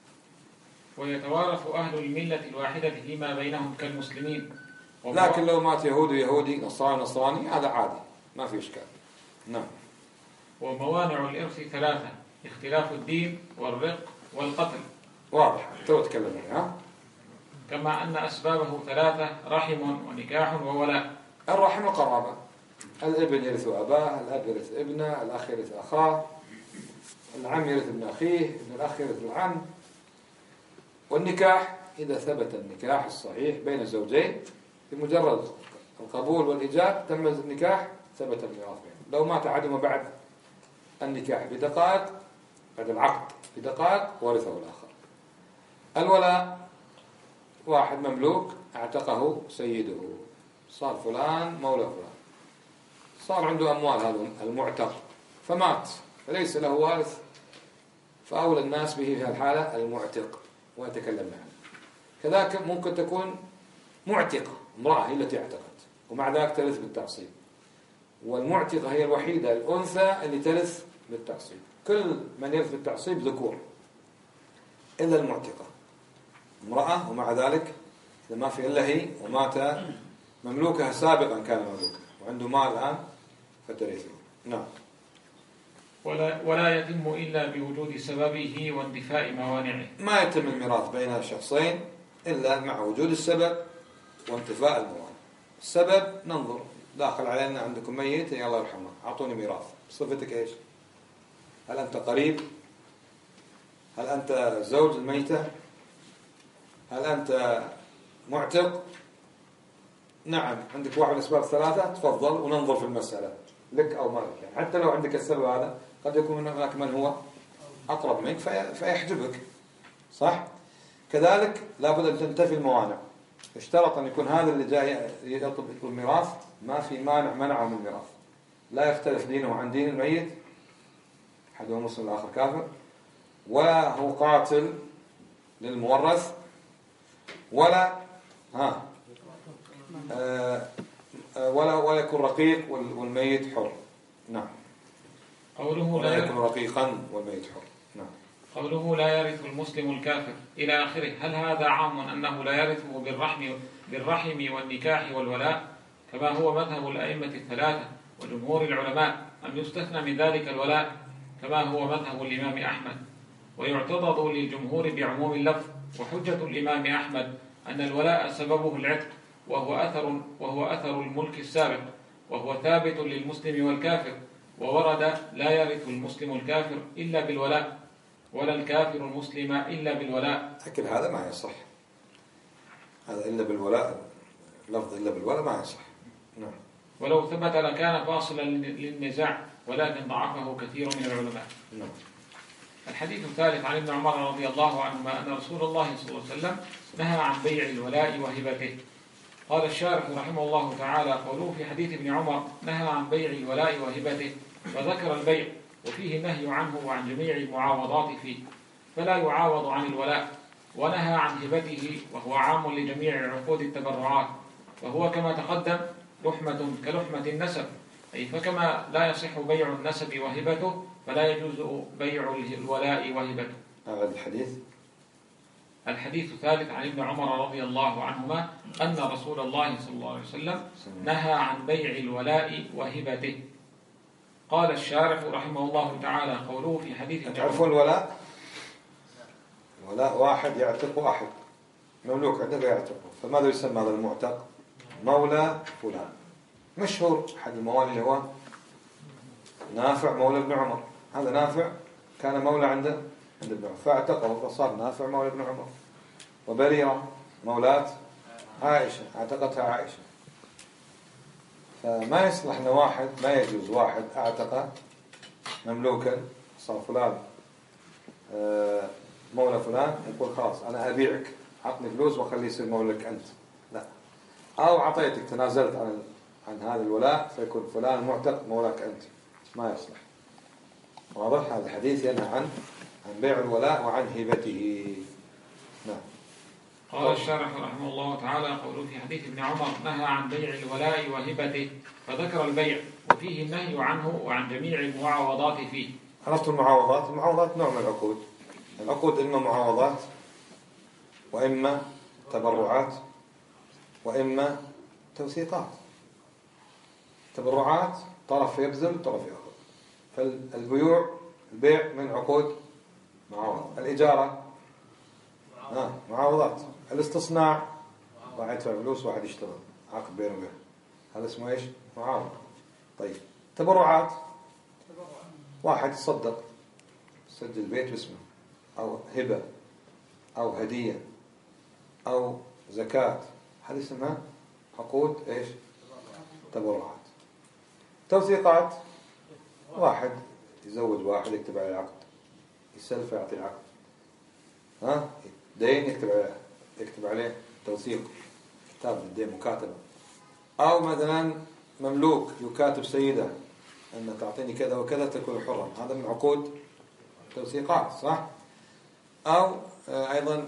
ويتوارث أهل الملة الواحدة فيما بينهم كالمسلمين. لكن لو مات يهودي يهودي، نصراني نصراني، هذا عادي ما في إشكال. نعم. وموانع الإرث ثلاثة: اختلاف الدين والرق والقتل. واضح، تو تكلمنا ها. كما أن أسبابه ثلاثة: رحم ونكاح وولاء. الرحم القرابة، الابن يرث أباه، الأب يرث ابنه، الأخ يرث أخاه، العم يرث ابن أخيه، ابن الأخ يرث العم. والنكاح إذا ثبت النكاح الصحيح بين الزوجين بمجرد القبول والإيجاب تم النكاح ثبت الميراث بينهم. لو مات أحدهما بعد النكاح بدقائق، بعد العقد بدقائق، ورثه الآخر. الولاء، واحد مملوك اعتقه سيده، صار فلان مولى فلان، صار عنده أموال هذا المعتق فمات فليس له وارث، فأولى الناس به في الحالة المعتق ويتكلم عنه. كذلك ممكن تكون معتقة، امرأة هي التي اعتقت ومع ذلك ترث بالتعصيب، والمعتقة هي الوحيدة الأنثى اللي ترث بالتعصيب. كل من يرث بالتعصيب ذكور إلا المعتقة، امرأة ومع ذلك إذا ما في إلا هي ومات مملوكها سابقا كان مملوكا وعنده مال الآن فترثه. نعم. ولا, ولا يتم إلا بوجود سببه واندفاء موانعه. ما يتم الميراث بين شخصين إلا مع وجود السبب وانتفاء الموانع. السبب ننظر، داخل علينا عندكم ميت، يا الله يرحمه أعطوني ميراث، صفتك إيش؟ هل أنت قريب؟ هل أنت زوج الميتة؟ هل أنت معتق؟ نعم، عندك واحد من الأسباب الثلاثة، تفضل وننظر في المسألة لك أو ما لك. يعني حتى لو عندك السبب هذا قد يكون هناك من هو أقرب منك في فيحجبك، صح؟ كذلك لابد أن تنتفي الموانع. اشترط أن يكون هذا اللي جاي يطلب الميراث ما في مانع منعه من الميراث، لا يختلف دينه عن دين الميت، أحدهما مسلم الآخر كافر، ولا هو قاتل للمورث، ولا ها آه ولا ولا يكون رقيق والميت حر. نعم. قوله لا يكون رقيقا والميت حر. نعم. قوله لا يرث المسلم الكافر إلى آخره، هل هذا عام أنه لا يرثه بالرحم بالرحم والنكاح والولاء كما هو مذهب الأئمة الثلاثة وجمهور العلماء، أم يستثنى من ذلك الولاء كما هو مذهب الإمام أحمد؟ ويعتضد للجمهور بعموم اللفظ، وحجة الإمام أحمد أن الولاء سببه العتق، وهو أثر وهو أثر الملك السابق، وهو ثابت للمسلم والكافر، وورد لا يرث المسلم الكافر إلا بالولاء ولا الكافر المسلم إلا بالولاء. لكن هذا ما يصح، هذا إلا بالولاء، لفظ إلا بالولاء ما يصح. نعم. ولو ثبت لكان فاصلا للنزاع، ولكن ضعفه كثير من العلماء. نعم. الحديث الثالث عن ابن عمر رضي الله عنهما أن رسول الله صلى الله عليه وسلم نهى عن بيع الولاء وهبته. قال الشارح رحمه الله تعالى: قوله في حديث ابن عمر نهى عن بيع الولاء وهبته، وذكر البيع وفيه النهي عنه وعن جميع المعاوضات فيه، فلا يعاوض عن الولاء، ونهى عن هبته وهو عام لجميع عقود التبرعات، فهو كما تقدم لحمة كلحمة النسب، أي فكما لا يصح بيع النسب وهبته فلا يجوز بيع الولاء وهبته. هذا الحديث الحديث الثالث عن ابن عمر رضي الله عنهما أن رسول الله صلى الله عليه وسلم نهى عن بيع الولاء وهبته. قال الشارح رحمه الله تعالى قوله في حديث تعرفون الولاء؟ الولاء واحد يعتق واحد، مملوك عنده يعتقه، فماذا يسمى هذا المعتق؟ مولى فلان. مشهور أحد الموالي اللي هو نافع مولى ابن عمر. هذا نافع كان مولى عنده عند ابن عمر فاعتقه فصار نافع مولى ابن عمر. وبريرة مولاة عائشة اعتقتها عائشة. فما يصلح أن واحد ما يجوز واحد اعتق مملوكا صار فلان مولى فلان يقول خلاص أنا أبيعك عطني فلوس وخليه يصير مولك أنت، لا. أو عطيتك تنازلت عن عن هذا الولاء فيكون فلان معتق مولاك أنت، ما يصلح. واضح؟ هذا الحديث ينهى عن عن بيع الولاء وعن هبته. نعم. قال الشارح رحمه الله تعالى قوله في حديث ابن عمر نهى عن بيع الولاء وهبته، فذكر البيع وفيه النهي عنه وعن جميع المعاوضات فيه. عرفت المعاوضات؟ المعاوضات نوع من العقود. العقود إما معاوضات وإما تبرعات وإما توثيقات. تبرعات طرف يبذل طرف يأخذ، فالبيوع البيع من عقود معاوضة. الإجارة آه معاوضات. الاستصناع واحد يدفع فلوس واحد يشتغل عقد بينه وبينه، هذا اسمه ايش؟ معاوضة. طيب تبرعات واحد يصدق سجل بيت باسمه أو هبة أو هدية أو زكاة، هذه اسمها عقود ايش؟ تبرعات. توثيقات واحد يزوج واحد يكتب عليه العقد، يسلف يعطي العقد، ها دين يكتب عليه يكتب عليه توثيق كتاب الدين مكاتبة. أو مثلا مملوك يكاتب سيده أن تعطيني كذا وكذا تكون حرا، هذا من عقود توثيقات، صح؟ أو أيضا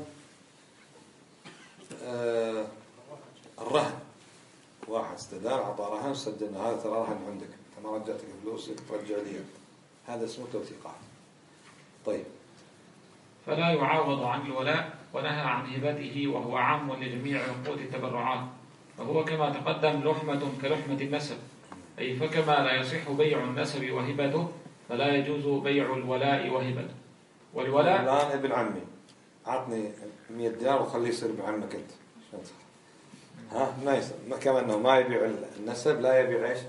الرهن، واحد استدان عطى رهن وسجلنا هذا ترى رهن عندك، أنت ما رجعتك فلوسك ترجع لي، هذا اسمه توثيقات. طيب فلا يعاوض عن الولاء ونهى عن هبته وهو عام لجميع عقود التبرعات، وهو كما تقدم لحمة كلحمة النسب، أي فكما لا يصح بيع النسب وهبته فلا يجوز بيع الولاء وهبته. والولاء الآن ابن عمي عطني مئة دينار وخليه يصير ابن عمك أنت، ها ما يصير، كما أنه ما يبيع النسب لا يبيع إيش؟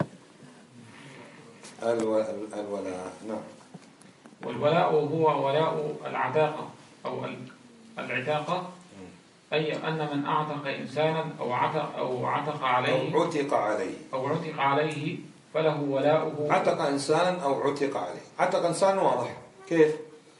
الولاء. نعم. والولاء هو ولاء العتاقة أو العتاقة، أي أن من أعتق إنسانا أو عتق أو عتق عليه أو عتق عليه أو عتق عليه فله ولاؤه. عتق إنسانا أو عتق عليه. عتق إنسان واضح كيف؟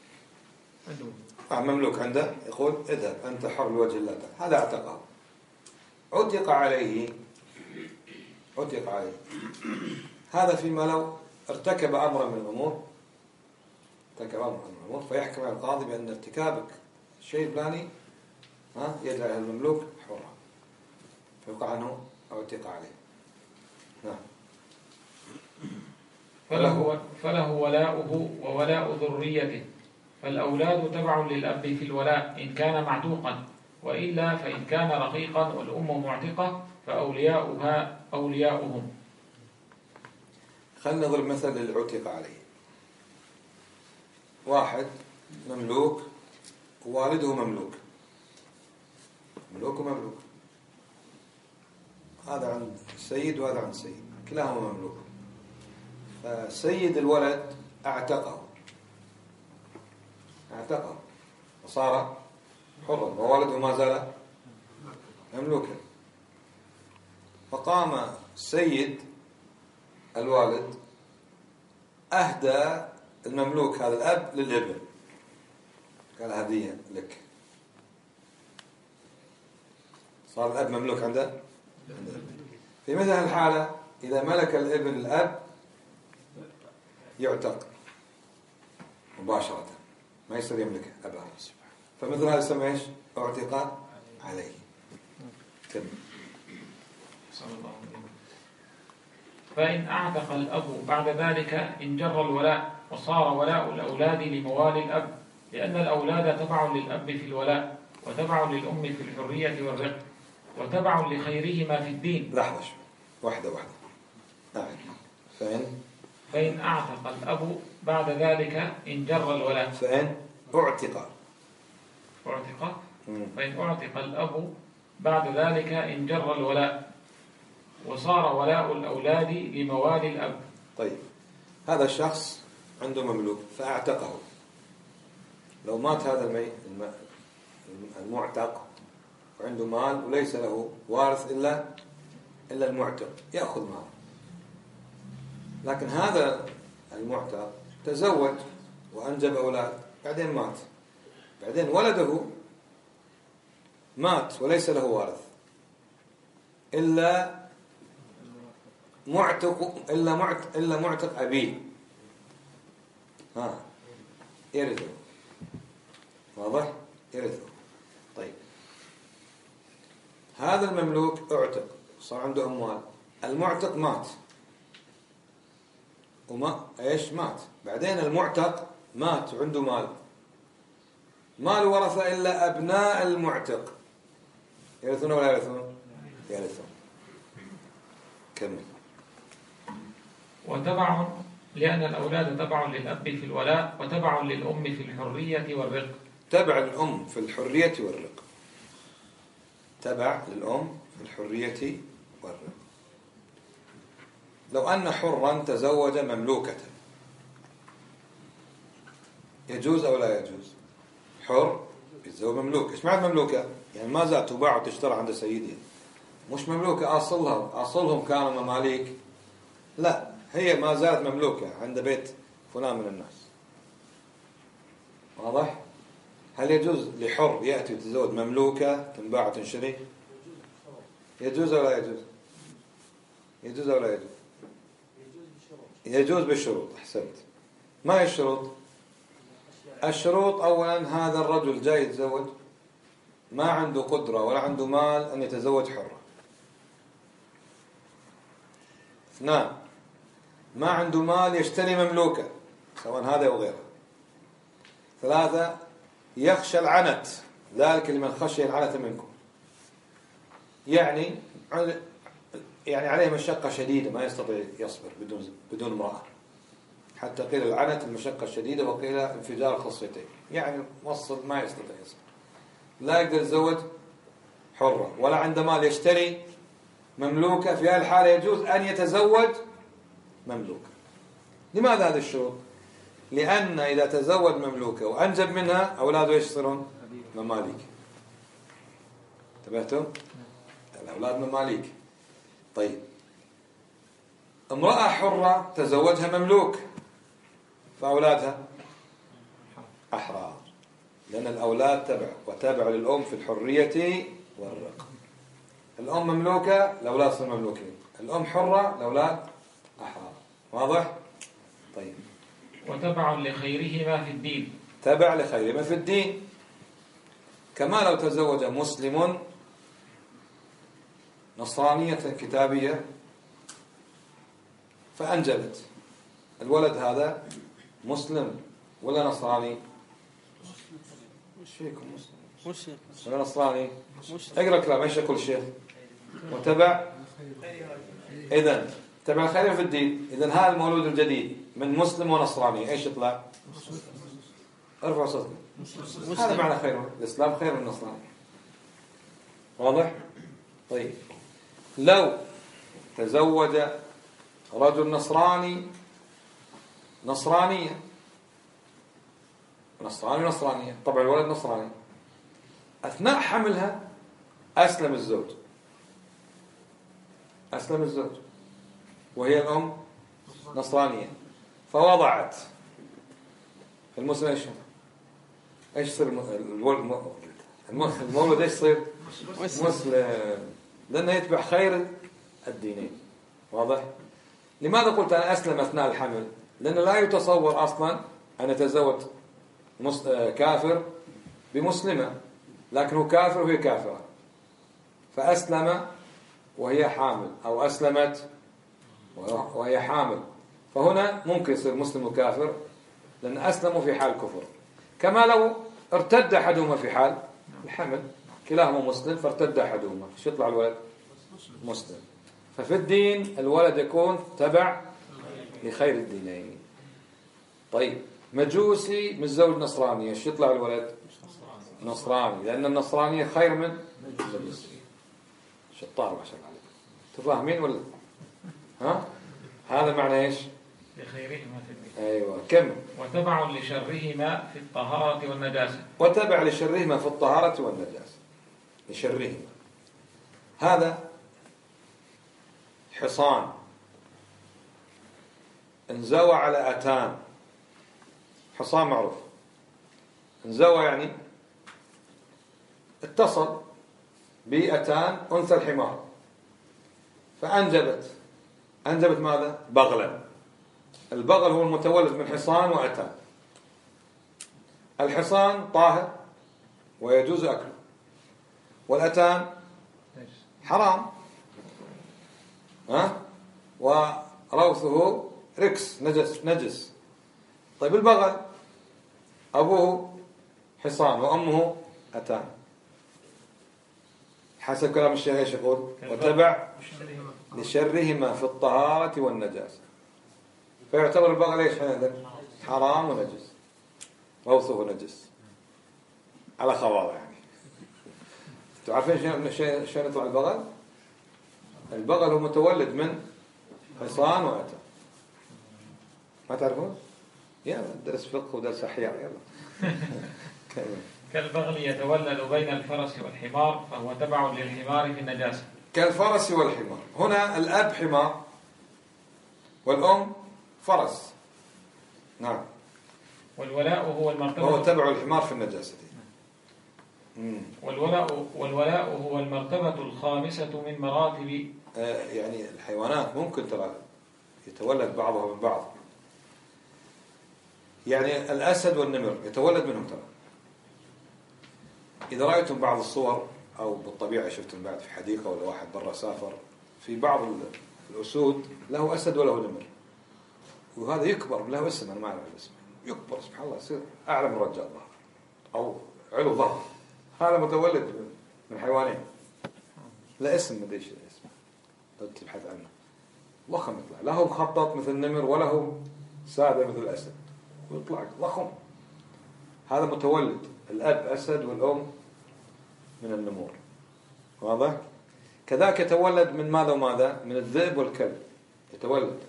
عنده مملوك عنده يقول اذهب أنت حر لوجه الله، هذا اعتقه. عتق عليه عتق عليه هذا فيما لو ارتكب أمرا من الأمور ارتكب أمرا من الأمور فيحكم القاضي بأن ارتكابك شيء فلاني ها يجعل المملوك حرا فيوقع عنه عتق عليه. نعم. فله فله ولاؤه وولاء ذريته، فالأولاد تبع للأب في الولاء إن كان معتوقا، وإلا فإن كان رقيقا والأم معتقة فأولياؤها أولياؤهم. خلنا نضرب مثل للعتق عليه. واحد مملوك ووالده مملوك، مملوك ومملوك، هذا عند سيد وهذا عند سيد، كلاهما مملوك. فسيد الولد اعتقه اعتقه وصار حرا ووالده ما زال مملوكا. فقام سيد الوالد أهدى المملوك هذا الأب للابن، قال هدية لك، صار الأب مملوك عنده. في مثل الحالة إذا ملك الابن الأب يعتق مباشرة، ما يصير يملك أباه، فمثل هذا يسمى إيش؟ اعتق عليه. كم صلى الله عليه وسلم. فإن أعتق الأب بعد ذلك انجر الولاء وصار ولاء الأولاد لموالي الأب، لأن الأولاد تبع للأب في الولاء وتبع للأم في الحرية والرق وتبع لخيرهما في الدين. لحظة واحدة واحدة. نعم. فإن فإن أعتق الأب بعد ذلك انجر الولاء. فإن أعتق أعتق فإن أعتق الأب بعد ذلك انجر الولاء وصار ولاء الأولاد لموالي الأب. طيب، هذا الشخص عنده مملوك فأعتقه. لو مات هذا المي... المعتق وعنده مال وليس له وارث إلا إلا المعتق، يأخذ ماله. لكن هذا المعتق تزوج وأنجب أولاد، بعدين مات، بعدين ولده مات وليس له وارث إلا معتق إلا معتق إلا معتق أبيه، ها يرثه. واضح؟ يرثه. طيب، هذا المملوك اعتق، صار عنده أموال، المعتق مات وما ايش مات، بعدين المعتق مات وعنده مال، ما ورث إلا أبناء المعتق، يرثون ولا يرثون؟ يرثون. كمل. وتبع لأن الأولاد تبع للأب في الولاء وتبع للأم في الحرية والرق. تبع للأم في الحرية والرق. تبع للأم في الحرية والرق. لو أن حرا تزوج مملوكة يجوز أو لا يجوز؟ حر يتزوج مملوك. إيش معنى مملوكة؟ يعني ما زالت تباع وتشترى عند سيدها، مش مملوكة أصلهم أصلهم كانوا مماليك، لا، هي ما زالت مملوكة عند بيت فلان من الناس. واضح؟ هل يجوز لحر يأتي ويتزوج مملوكة تنباع وتنشري؟ يجوز أو لا يجوز؟ يجوز أو لا يجوز؟ يجوز بالشروط. أحسنت. ما هي الشروط؟ الشروط أولا هذا الرجل جاي يتزوج ما عنده قدرة ولا عنده مال أن يتزوج حرة. اثنان، ما عنده مال يشتري مملوكة سواء هذا أو غيره. ثلاثة، يخشى العنت، ذلك لمن خشي العنت منكم، يعني يعني عليه مشقة شديدة ما يستطيع يصبر بدون بدون امرأة، حتى قيل العنت المشقة الشديدة وقيل انفجار الخصيتين، يعني وصل ما يستطيع يصبر، لا يقدر يتزوج حرة ولا عنده مال يشتري مملوكة. في هذه الحالة يجوز أن يتزوج مملوكة. لماذا هذا الشروط؟ لأن إذا تزوج مملوكة وأنجب منها أولاده ايش يصيرون؟ مماليك. انتبهتم؟ الأولاد مماليك. طيب، امرأة حرة تزوجها مملوك فأولادها أحرار، لأن الأولاد تبع وتابع للأم في الحرية والرق. الأم مملوكة، الأولاد صاروا مملوكين. الأم حرة، الأولاد أحرار. واضح؟ طيب. وتبع لخيرهما في الدين. تبع لخيرهما في الدين. كما لو تزوج مسلم نصرانية كتابية فأنجبت، الولد هذا مسلم ولا نصراني؟ وش فيكم مسلم ولا نصراني؟ اقرأ كلام ايش يقول الشيخ؟ وتبع إذن تبع الخير في الدين. إذن هذا المولود الجديد من مسلم ونصراني ايش يطلع؟ ارفع صوتك. هذا معنى خير الإسلام خير من النصراني. واضح؟ طيب، لو تزوج رجل نصراني نصرانية نصراني نصرانية، طبعا الولد نصراني، أثناء حملها أسلم الزوج أسلم الزوج وهي الأم نصرانية فوضعت. المسلم ايش ايش يصير؟ المولود ايش يصير؟ مسلم، لأنه يتبع خير الدينين. واضح؟ لماذا قلت أنا أسلم أثناء الحمل؟ لأنه لا يتصور أصلا أن يتزوج كافر بمسلمة، لكنه كافر وهي كافرة، فأسلم وهي حامل، أو أسلمت وهي حامل، فهنا ممكن يصير مسلم وكافر لأن أسلموا في حال كفر، كما لو ارتد أحدهما في حال الحمل، كلاهما مسلم فارتد أحدهما، شو يطلع الولد؟ مسلم. ففي الدين الولد يكون تبع لخير الدينين. طيب مجوسي متزوج نصرانية، شو يطلع الولد؟ نصراني، لأن النصرانية خير من المجوسي. شطار ما شاء الله عليك، تفاهمين ولا؟ ها؟ هذا معنى إيش؟ لخيرهما في الدين. أيوة كم؟ وتبع لشرهما في الطهارة والنجاسة. وتبع لشرهما في الطهارة والنجاسة. لشرهما هذا حصان انزوى على أتان، حصان معروف، انزوى يعني اتصل بأتان أنثى الحمار فأنجبت، أنجبت ماذا؟ بغلا. البغل هو المتولد من حصان وأتان. الحصان طاهر ويجوز أكله، والأتان حرام، ها؟ وروثه ركس نجس نجس. طيب البغل أبوه حصان وأمه أتان، حسب كلام الشيخ ايش يقول؟ وتبع لشرهما في الطهارة والنجاسة، فيعتبر البغل ايش هذا؟ حرام ونجس، روثه نجس على خواض يعني. تعرفين شلون يطلع البغل؟ البغل هو متولد من حصان وأتان، ما تعرفون؟ يلا درس فقه ودرس أحياء يلا. كالبغل يتولد بين الفرس والحمار فهو تبع للحمار في النجاسة. كالفرس والحمار، هنا الأب حمار والأم فرس، نعم. والولاء هو المرتبة، هو تبع الحمار في النجاسة. والولاء والولاء هو المرتبة الخامسة من مراتب. آه يعني الحيوانات ممكن ترى يتولد بعضها من بعض، يعني الأسد والنمر يتولد منهم ترى. إذا رأيتم بعض الصور أو بالطبيعة شفتم بعد في حديقة ولا واحد برا سافر، في بعض الأسود له أسد وله نمر، وهذا يكبر له اسم أنا ما أعرف الاسم، يكبر سبحان الله يصير أعلى من رجال ظهر أو علو ظهر، هذا متولد من حيوانين، لا اسم ما أدري ايش الاسم، لو تبحث عنه ضخم يطلع، له مخطط مثل النمر ولا هو سادة مثل الأسد، ويطلع ضخم. هذا متولد، الأب أسد والأم من النمور، واضح؟ كذلك يتولد من ماذا وماذا؟ من الذئب والكلب يتولد.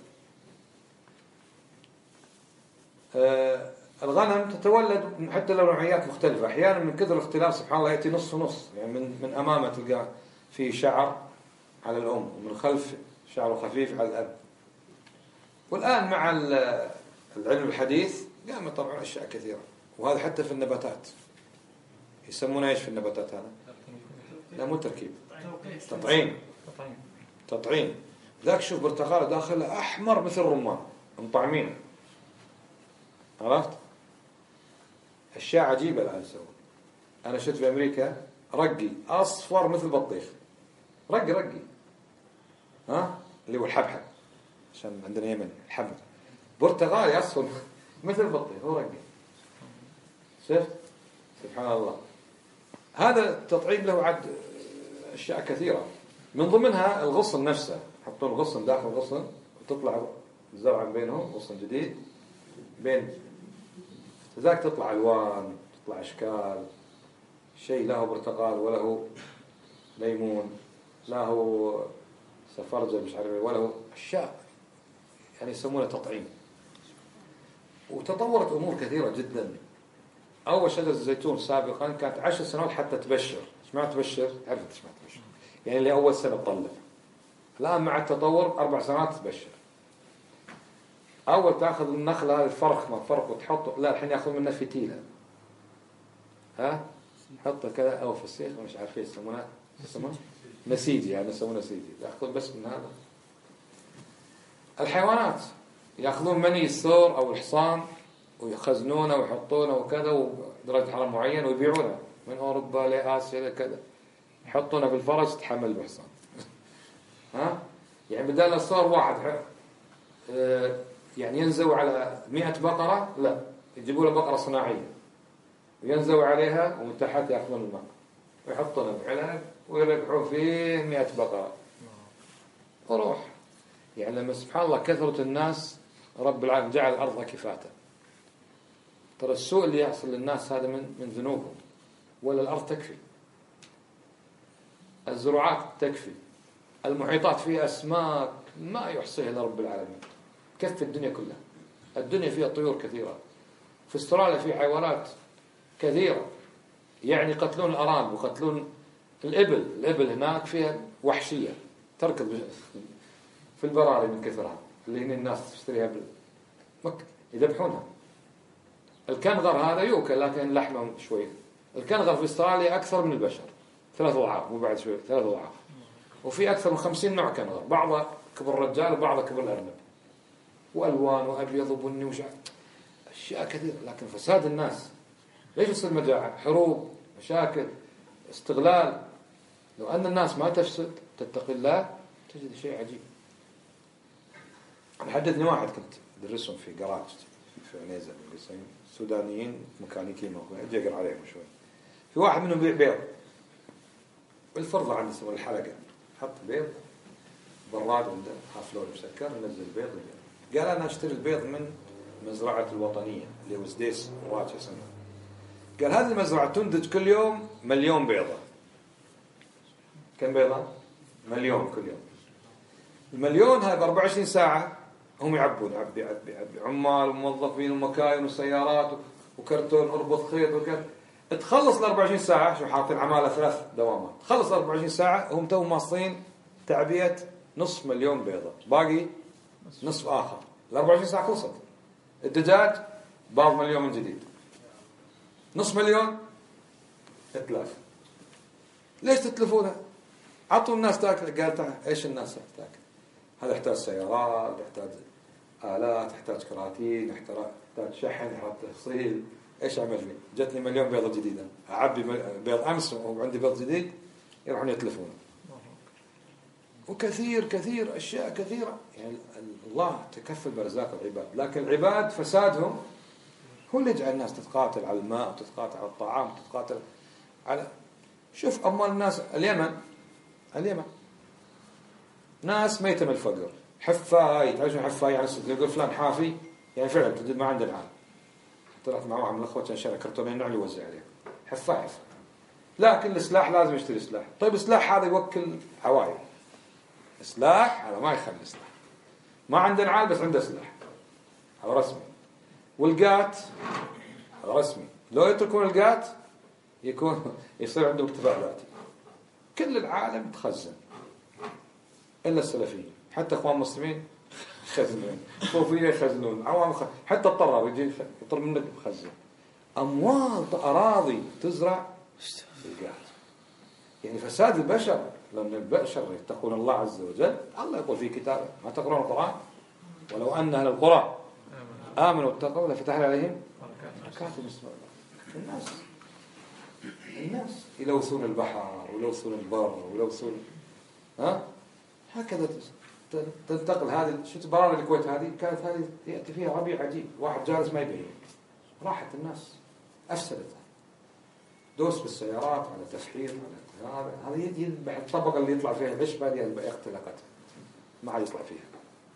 آه الغنم تتولد حتى لو نوعيات مختلفة، أحيانا من كثر الاختلاف سبحان الله يأتي نص ونص، يعني من من أمامه تلقى في شعر على الأم، ومن خلف شعره خفيف على الأب. والآن مع العلم الحديث قام طبعا أشياء كثيرة، وهذا حتى في النباتات يسمونه ايش في النباتات هذا؟ لا مو تركيب، تطعيم. تطعيم. ذاك شوف برتقاله داخله أحمر مثل الرمان مطعمينه، عرفت؟ أشياء عجيبة الآن يسوون. أنا شفت في أمريكا رقي أصفر مثل بطيخ، رقي رقي ها اللي هو الحبحب، عشان عندنا يمن الحبل، برتقالي أصفر مثل البطيخ هو رقي، شفت؟ سبحان الله. هذا التطعيم له عد أشياء كثيرة، من ضمنها الغصن نفسه، يحطون الغصن داخل الغصن وتطلع زرعا بينهم، غصن جديد بين ذاك تطلع ألوان، تطلع أشكال، شيء له برتقال وله ليمون، له سفرجل مش عارف وله أشياء، يعني يسمونه تطعيم. وتطورت أمور كثيرة جدا. أول شجرة الزيتون سابقا كانت عشر سنوات حتى تبشر، ايش معنى تبشر؟ تعرف ايش معنى تبشر؟ يعني اللي أول سنة تطلع. الآن مع التطور أربع سنوات تبشر. أول تأخذ النخلة هذا الفرخ ما فرخ وتحطه، لا الحين يأخذ منه فتيلة، ها حطه كذا أو فسيخ مش عارف ايش يسمونه، يسمونه نسيجي، يعني يسمونه نسيجي، يأخذ بس من هذا. الحيوانات يأخذون مني الثور أو الحصان ويخزنونه ويحطونه وكذا ودرجة حرارة معين ويبيعونه من أوروبا لآسيا لكذا، يحطونه في الفرج تحمل بحصان ها يعني بدل ما صار واحد اه يعني ينزوي على مئة بقرة، لا يجيبوا له بقرة صناعية وينزوي عليها ومن تحت يأخذون الماء ويحطونه بعلب ويربحوا فيه مئة بقرة وروح. يعني لما سبحان الله كثرة الناس رب العالمين جعل الأرض كفاتا. ترى السوء اللي يحصل للناس هذا من من ذنوبهم، ولا الأرض تكفي، الزراعات تكفي، المحيطات فيها أسماك ما يحصيها إلا رب العالمين، كفي الدنيا كلها. الدنيا فيها طيور كثيرة، في استراليا في حيوانات كثيرة يعني يقتلون الأرانب ويقتلون الإبل. الإبل هناك فيها وحشية تركض في البراري من كثرها، اللي هنا الناس تشتريها بمكة يذبحونها. الكنغر هذا يؤكل لكن لحمه شوي. الكنغر في استراليا أكثر من البشر ثلاث أضعاف، مو بعد شوي ثلاث أضعاف. وفي أكثر من خمسين نوع كنغر، بعضها كبر الرجال وبعضها كبر الأرنب، وألوان وأبيض وبني وشعر أشياء كثيرة. لكن فساد الناس ليش يصير مجاعة، حروب، مشاكل، استغلال. لو أن الناس ما تفسد تتقي الله تجد شيء عجيب. حدثني واحد كنت درسهم في جراج في عنيزة من سودانيين ميكانيكيين، أجي أقرأ عليهم شوي. في واحد منهم بيع بيض بالفرض عندي يسمون الحلقة، حط بيض براد عنده حافلون مسكر ينزل البيض. قال أنا أشتري البيض من مزرعة الوطنية اللي هو سديس راتش اسمها. قال هذه المزرعة تنتج كل يوم مليون بيضة. كم بيضة؟ مليون كل يوم. المليون هذا أربعة وعشرين ساعة هم يعبون، عبي عبي عبي عمال وموظفين ومكاين وسيارات وكرتون اربط خيط وكذا. تخلص ال أربعة وعشرين ساعة، شو حاطين عمالة ثلاث دوامات، تخلص ال أربعة وعشرين ساعة هم تو ماصين تعبئة نصف مليون بيضة، باقي نصف آخر. ال أربعة وعشرين ساعة خلصت. الدجاج باض مليون من جديد، نصف مليون اتلاف. ليش تتلفونها؟ عطوا الناس تاكل. قال ايش الناس تاكل؟ هذا يحتاج سيارات، يحتاج آلات، يحتاج كراتين، يحتاج شحن، يحتاج تفصيل. ايش اعمل فيه؟ جتني مليون بيضة جديدة، اعبي بيض امس وعندي بيض جديد، يروحون يتلفونه. وكثير كثير اشياء كثيرة. يعني الله تكفل برزاق العباد، لكن العباد فسادهم هو اللي يجعل الناس تتقاتل على الماء وتتقاتل على الطعام وتتقاتل على. شوف أموال الناس. اليمن اليمن ناس ميتة من الفقر، حفاي، تعرفون حفاي يعني يقول فلان حافي، يعني فعلا تجد ما عنده العام. طلعت مع واحد من الأخوة كان شارع كرتونين نعل يوزع عليه، حفاي حفاي. لكن السلاح لازم يشتري سلاح. طيب السلاح هذا يوكل عوائل، سلاح هذا ما يخلي سلاح. ما عنده نعال بس عنده سلاح، هذا رسمي. والقات رسمي، لو يتركون القات يكون يصير عندهم اكتفاء ذاتي. كل العالم تخزن إلا السلفيين، حتى إخوان المسلمين يخزنون، صوفية يخزنون، عوام خ... حتى الطرار يجي يطر منك يخزن أموال أراضي تزرع بالقات. يعني فساد البشر، لأن البشر يتقون الله عز وجل. الله يقول في كتابه ما تقرون القرآن ولو أن أهل القرى آمنوا واتقوا لفتحنا عليهم بركات من السماء. الناس الناس يلوثون البحر ويلوثون البر ويلوثون، ها هكذا تنتقل. هذه شفت براري الكويت هذه كانت هذه يأتي فيها ربيع عجيب، واحد جالس ما يبين، راحت الناس أفسدتها. دوس بالسيارات على تفحير على هذا هذا يذبح الطبقة اللي يطلع فيها العشب هذه اختلقت ما عاد يطلع فيها.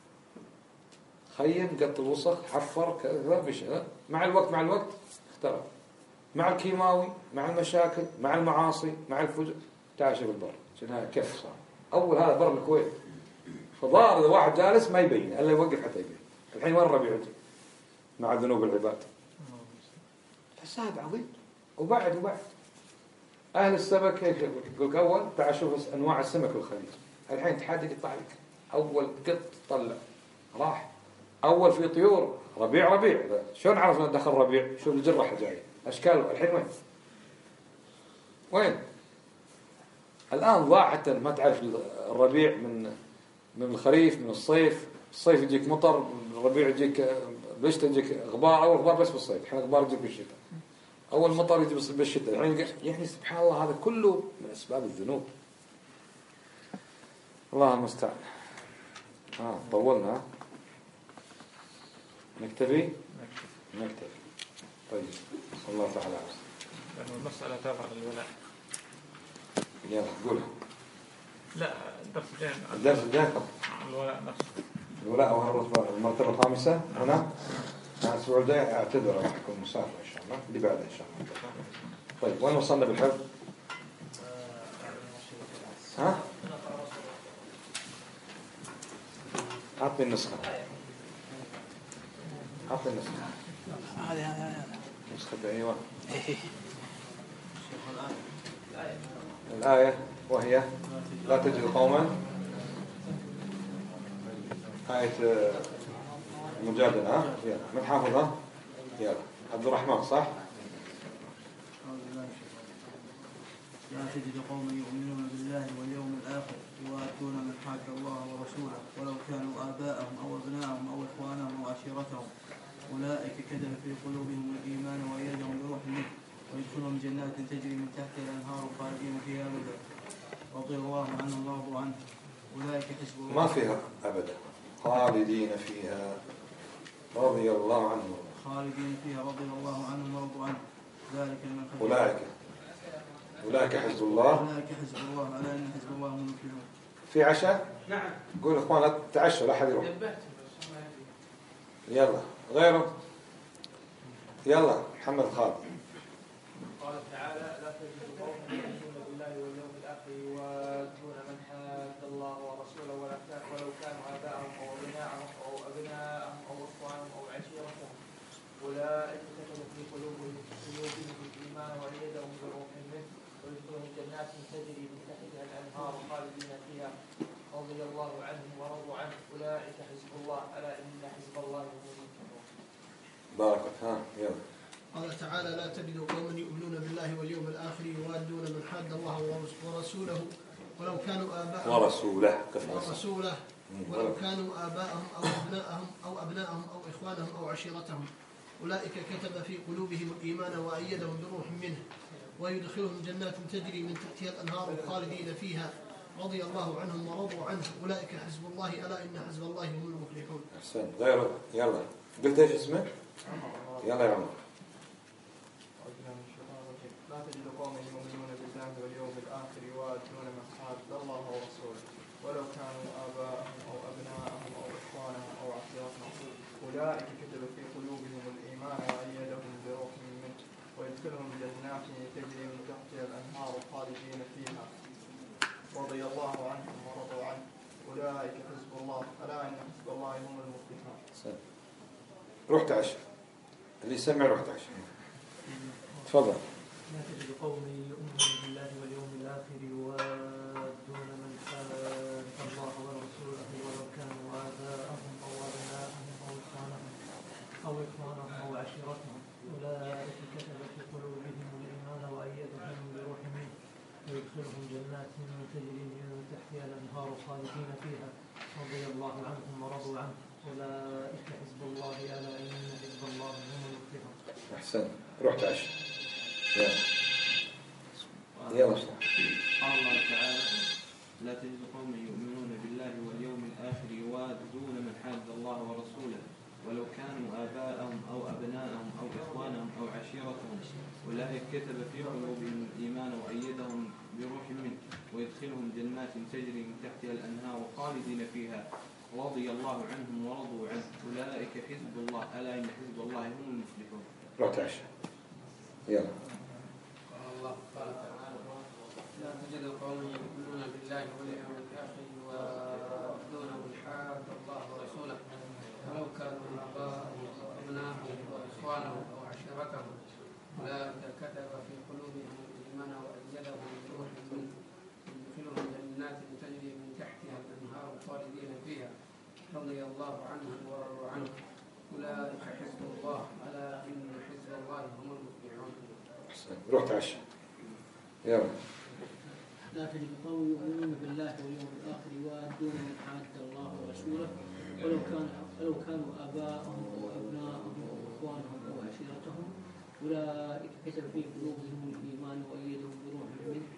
خيم قط الوسخ حفر كذا بشيء. مع الوقت مع الوقت اخترب، مع الكيماوي، مع المشاكل، مع المعاصي، مع الفجر، تعاش بالبر. شنها كيف صار. أول هذا بر الكويت فضار إذا واحد جالس ما يبين إلا يوقف حتى يبين. الحين وين الربيع مع ذنوب العباد؟ فساد عظيم. وبعد وبعد أهل السمك يقولك أول تعال شوف أنواع السمك بالخليج. الحين تحدي يطلع لك أول قط طلع راح. أول في طيور ربيع ربيع، شلون عرفنا دخل ربيع؟ شوف الجرح جاي أشكاله. الحين وين وين الآن ضاعت. ما تعرف الربيع من من الخريف، من الصيف. الصيف يجيك مطر، الربيع يجيك بالشتاء يجيك غبار. أول غبار بس بالصيف، الحين غبار يجيك بالشتاء. أول مطر يجي بالشتاء. يعني يعني سبحان الله هذا كله من أسباب الذنوب. الله المستعان. آه طولنا. نكتفي؟ نكتفي. طيب الله تعالى عز. لأنه المسألة تابعة للولاء. يلا قولها. لا الدرس الجاي. الدرس الجاي الولاء نفسه. الولاء وهو المرتبة الخامسة هنا. أنا الأسبوع الجاي أعتذر راح أكون مسافر إن شاء الله. اللي بعده إن شاء الله. طيب وين وصلنا بالحفظ؟ ها؟ أعطني النسخة. أعطني النسخة. هذه هذه نسخة أيوة. إيه. الآية وهي لا تجد قوما. آية المجادلة. ها؟ يلا من حافظها؟ يلا عبد الرحمن صح؟ لا تجد قوما يؤمنون بالله واليوم الآخر يوادون من حاد الله ورسوله ولو كانوا آباءهم أو أبناءهم أو إخوانهم أو عشيرتهم أولئك كتب في قلوبهم الإيمان وأيدهم بروح منه ويدخلهم جنات تجري من تحتها الأنهار خالدين فيها أبدا رضي الله عنهم ورضوا عنه أولئك حزب الله. ما فيها أبدا. خالدين فيها رضي الله عنهم. خالدين فيها رضي الله عنهم ورضوا عنه ذلك من خير. أولئك أولئك حزب الله. أولئك حزب الله ألا إن حزب الله هم المفلحون. في عشاء؟ نعم. قول إخوان لا تعشوا لا أحد يروح. يلا غيره. يلا محمد خالد. قال تعالى لا تجد قوما يؤمنون بالله واليوم الآخر يوادون من حاد الله ورسوله ولو كانوا آباءهم أو أبناءهم أو أبناءهم أو إخوانهم أو عشيرتهم أولئك كتب في قلوبهم قلوبهم الإيمان وأيدهم بروح منه ويدخلهم جنات تجري من تحتها الأنهار خالدين فيها رضي الله عنهم ورضوا عنه أولئك حزب الله ألا إن حزب الله هم المفلحون. بارك ها يلا. قال تعالى لا تجد قوما يؤمنون بالله واليوم الآخر يوادون من حاد الله ورسوله ولو كانوا آباءهم ورسوله ورسوله ولو كانوا آباءهم أو أبناءهم أو أبناءهم أو إخوانهم أو عشيرتهم أولئك كتب في قلوبهم الإيمان وأيدهم بروح منه ويدخلهم جنات تجري من تحتها الأنهار خالدين فيها رضي الله عنهم ورضوا عنه أولئك حزب الله ألا إن حزب الله هم المفلحون. أحسن غيره يلا. قلت ايش اسمه؟ يلا يا عمر. لا تجد قوما يؤمنون بالله واليوم الآخر يوادون من حاد الله ورسوله ولو كانوا آباءهم أو أبناءهم أو إخوانهم أو عشيرتهم أولئك كتب في قلوبهم الإيمان وأيدهم بروح منه ويدخلهم جنات تجري من تحتها الأنهار خالدين فيها رضي الله عنهم ورضوا عنه أولئك حزب الله ألا إن حزب الله هم المفلحون. روح تعشى. اللي يسمع روح تعشى. تفضل. لا تجد قوما يؤمنون بالله واليوم الآخر يوادون من حاد الله ورسوله ولو كانوا آباءهم أو أبناءهم أو إخوانهم أو إخوانهم أو عشيرتهم أولئك كتب في قلوبهم الإيمان وأيدهم بروح منه ويدخلهم جنات تجري من تحتها الأنهار خالدين فيها رضي الله عنهم ورضوا عنه أولئك حزب الله ألا إن حزب الله هم المفلحون. أحسن روح تعشى. يلا. يلا. قال الله تعالى لا تجد قوما يؤمنون بالله واليوم الآخر يوادون من حاد الله ورسوله ولو كانوا آباءهم أو أبناءهم أو إخوانهم أو عشيرتهم أولئك كتب في قلوبهم الإيمان وأيدهم بروح منه ويدخلهم جنات تجري من تحتها الأنهار خالدين فيها رضي الله عنهم ورضوا عنه أولئك حزب الله ألا إن حزب الله هم المفلحون. روح تعشى. يلا. قال الله قال تعالى لا تجد قوما يؤمنون بالله واليوم الآخر يوادون من حاد الله ورسوله ولو كانوا آباءهم أو أبناءهم أو إخوانهم أو عشيرتهم أولئك كتب في قلوبهم الإيمان وأيدهم بروح منه يدخلهم جنات تجري من تحتها الأنهار خالدين فيها رضي الله عنهم ورضوا عنه أولئك حزب الله ألا إن حزب الله هم المفلحون. روح تعشى. يلا. لا تجد قوم يؤمنون بالله واليوم الآخر يوادون من حاد الله ورسوله ولو كان ولو كانوا آباءهم أو أبناءهم أو إخوانهم أو عشيرتهم أولئك كتب في قلوبهم الإيمان وأيدهم بروح منه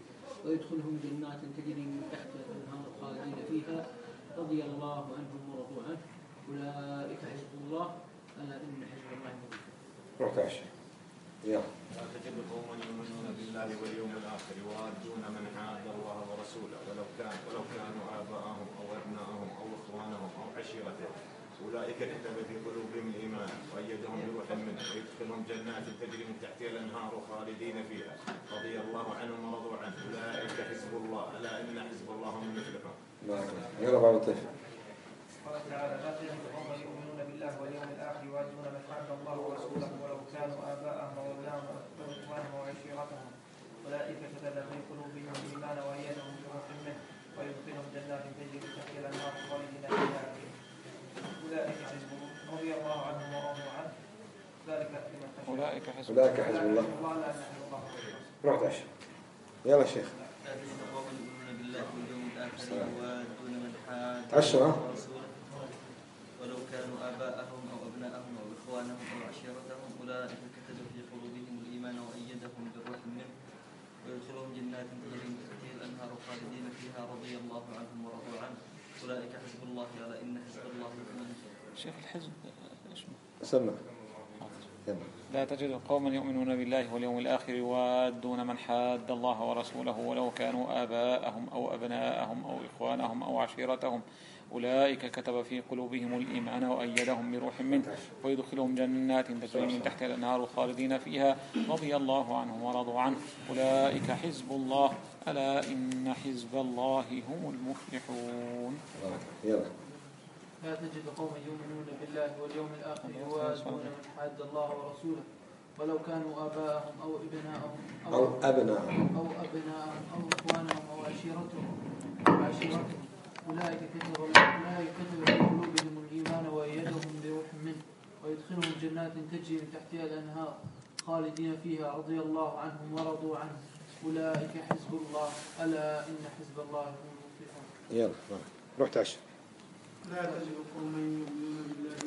ويدخلهم جنات تجري من تحتها الأنهار خالدين فيها رضي الله عنهم ورضوا عنه أولئك حزب الله ألا إن حزب الله هم المفلحون. روح تعشى. يلا. لا تجد قوما يؤمنون بالله واليوم الآخر يوادون من حاد الله ورسوله ولو كان ولو كانوا آباءهم أو أبناءهم أو إخوانهم أو عشيرتهم أولئك كتب في قلوبهم الإيمان وأيدهم بروح منه ويدخلهم جنات تجري من تحتها الأنهار خالدين فيها رضي الله عنهم ورضوا عنه أولئك حزب الله ألا إن حزب الله هم المفلحون. يلا بعد الطيف. قال تعالى لا تجد قوما يؤمنون بالله واليوم الآخر يوادون من حاد الله ورسوله ولو كانوا آباءهم أو أبناءهم أو إخوانهم أو عشيرتهم أولئك كتب في قلوبهم الإيمان وأيدهم بروح منه ويدخلهم جنات تجري من تحتها الأنهار خالدين فيها أولئك حزب الله رضي الله عنهم ورضوا عنه ذلك لمن خشي أولئك حزب أولئك حزب الله. روح تعشى. يلا شيخ. لا تجد قوما يؤمنون بالله واليوم الآخر يوادون من حاد تعشى ها؟ الله ورسوله ولو كانوا آباءهم أو أبناءهم أو إخوانهم أو عشيرتهم أولئك كتب في قلوبهم الإيمان وأيدهم بروح منه ويدخلهم جنات تجري من تحتها الأنهار خالدين فيها رضي الله عنهم ورضوا عنه أولئك حزب الله ألا إن حزب الله هم المفلحون. شيخ الحزب سمع. يلا. لا تجد قوما يؤمنون بالله واليوم الآخر يوادون من حاد الله ورسوله ولو كانوا آباءهم أو أبناءهم أو إخوانهم أو عشيرتهم أولئك كتب في قلوبهم الإيمان وأيدهم بروح منه ويدخلهم جنات تجري من تحتها الأنهار خالدين فيها رضي الله عنهم ورضوا عنه أولئك حزب الله ألا إن حزب الله هم المفلحون. يلا. لا تجد قوما يؤمنون بالله واليوم الآخر يوادون من حاد الله ورسوله ولو كانوا آباءهم أو أبناءهم أو أبناءهم أو أبناءهم أو إخوانهم أو عشيرتهم عشيرتهم أولئك كتب أولئك كتب في قلوبهم الإيمان وأيدهم بروح منه ويدخلهم جنات تجري من تحتها الأنهار خالدين فيها رضي الله عنهم ورضوا عنه أولئك حزب الله ألا إن حزب الله هم المفلحون. يلا روح تعشى. لا تجد قوما يؤمنون بالله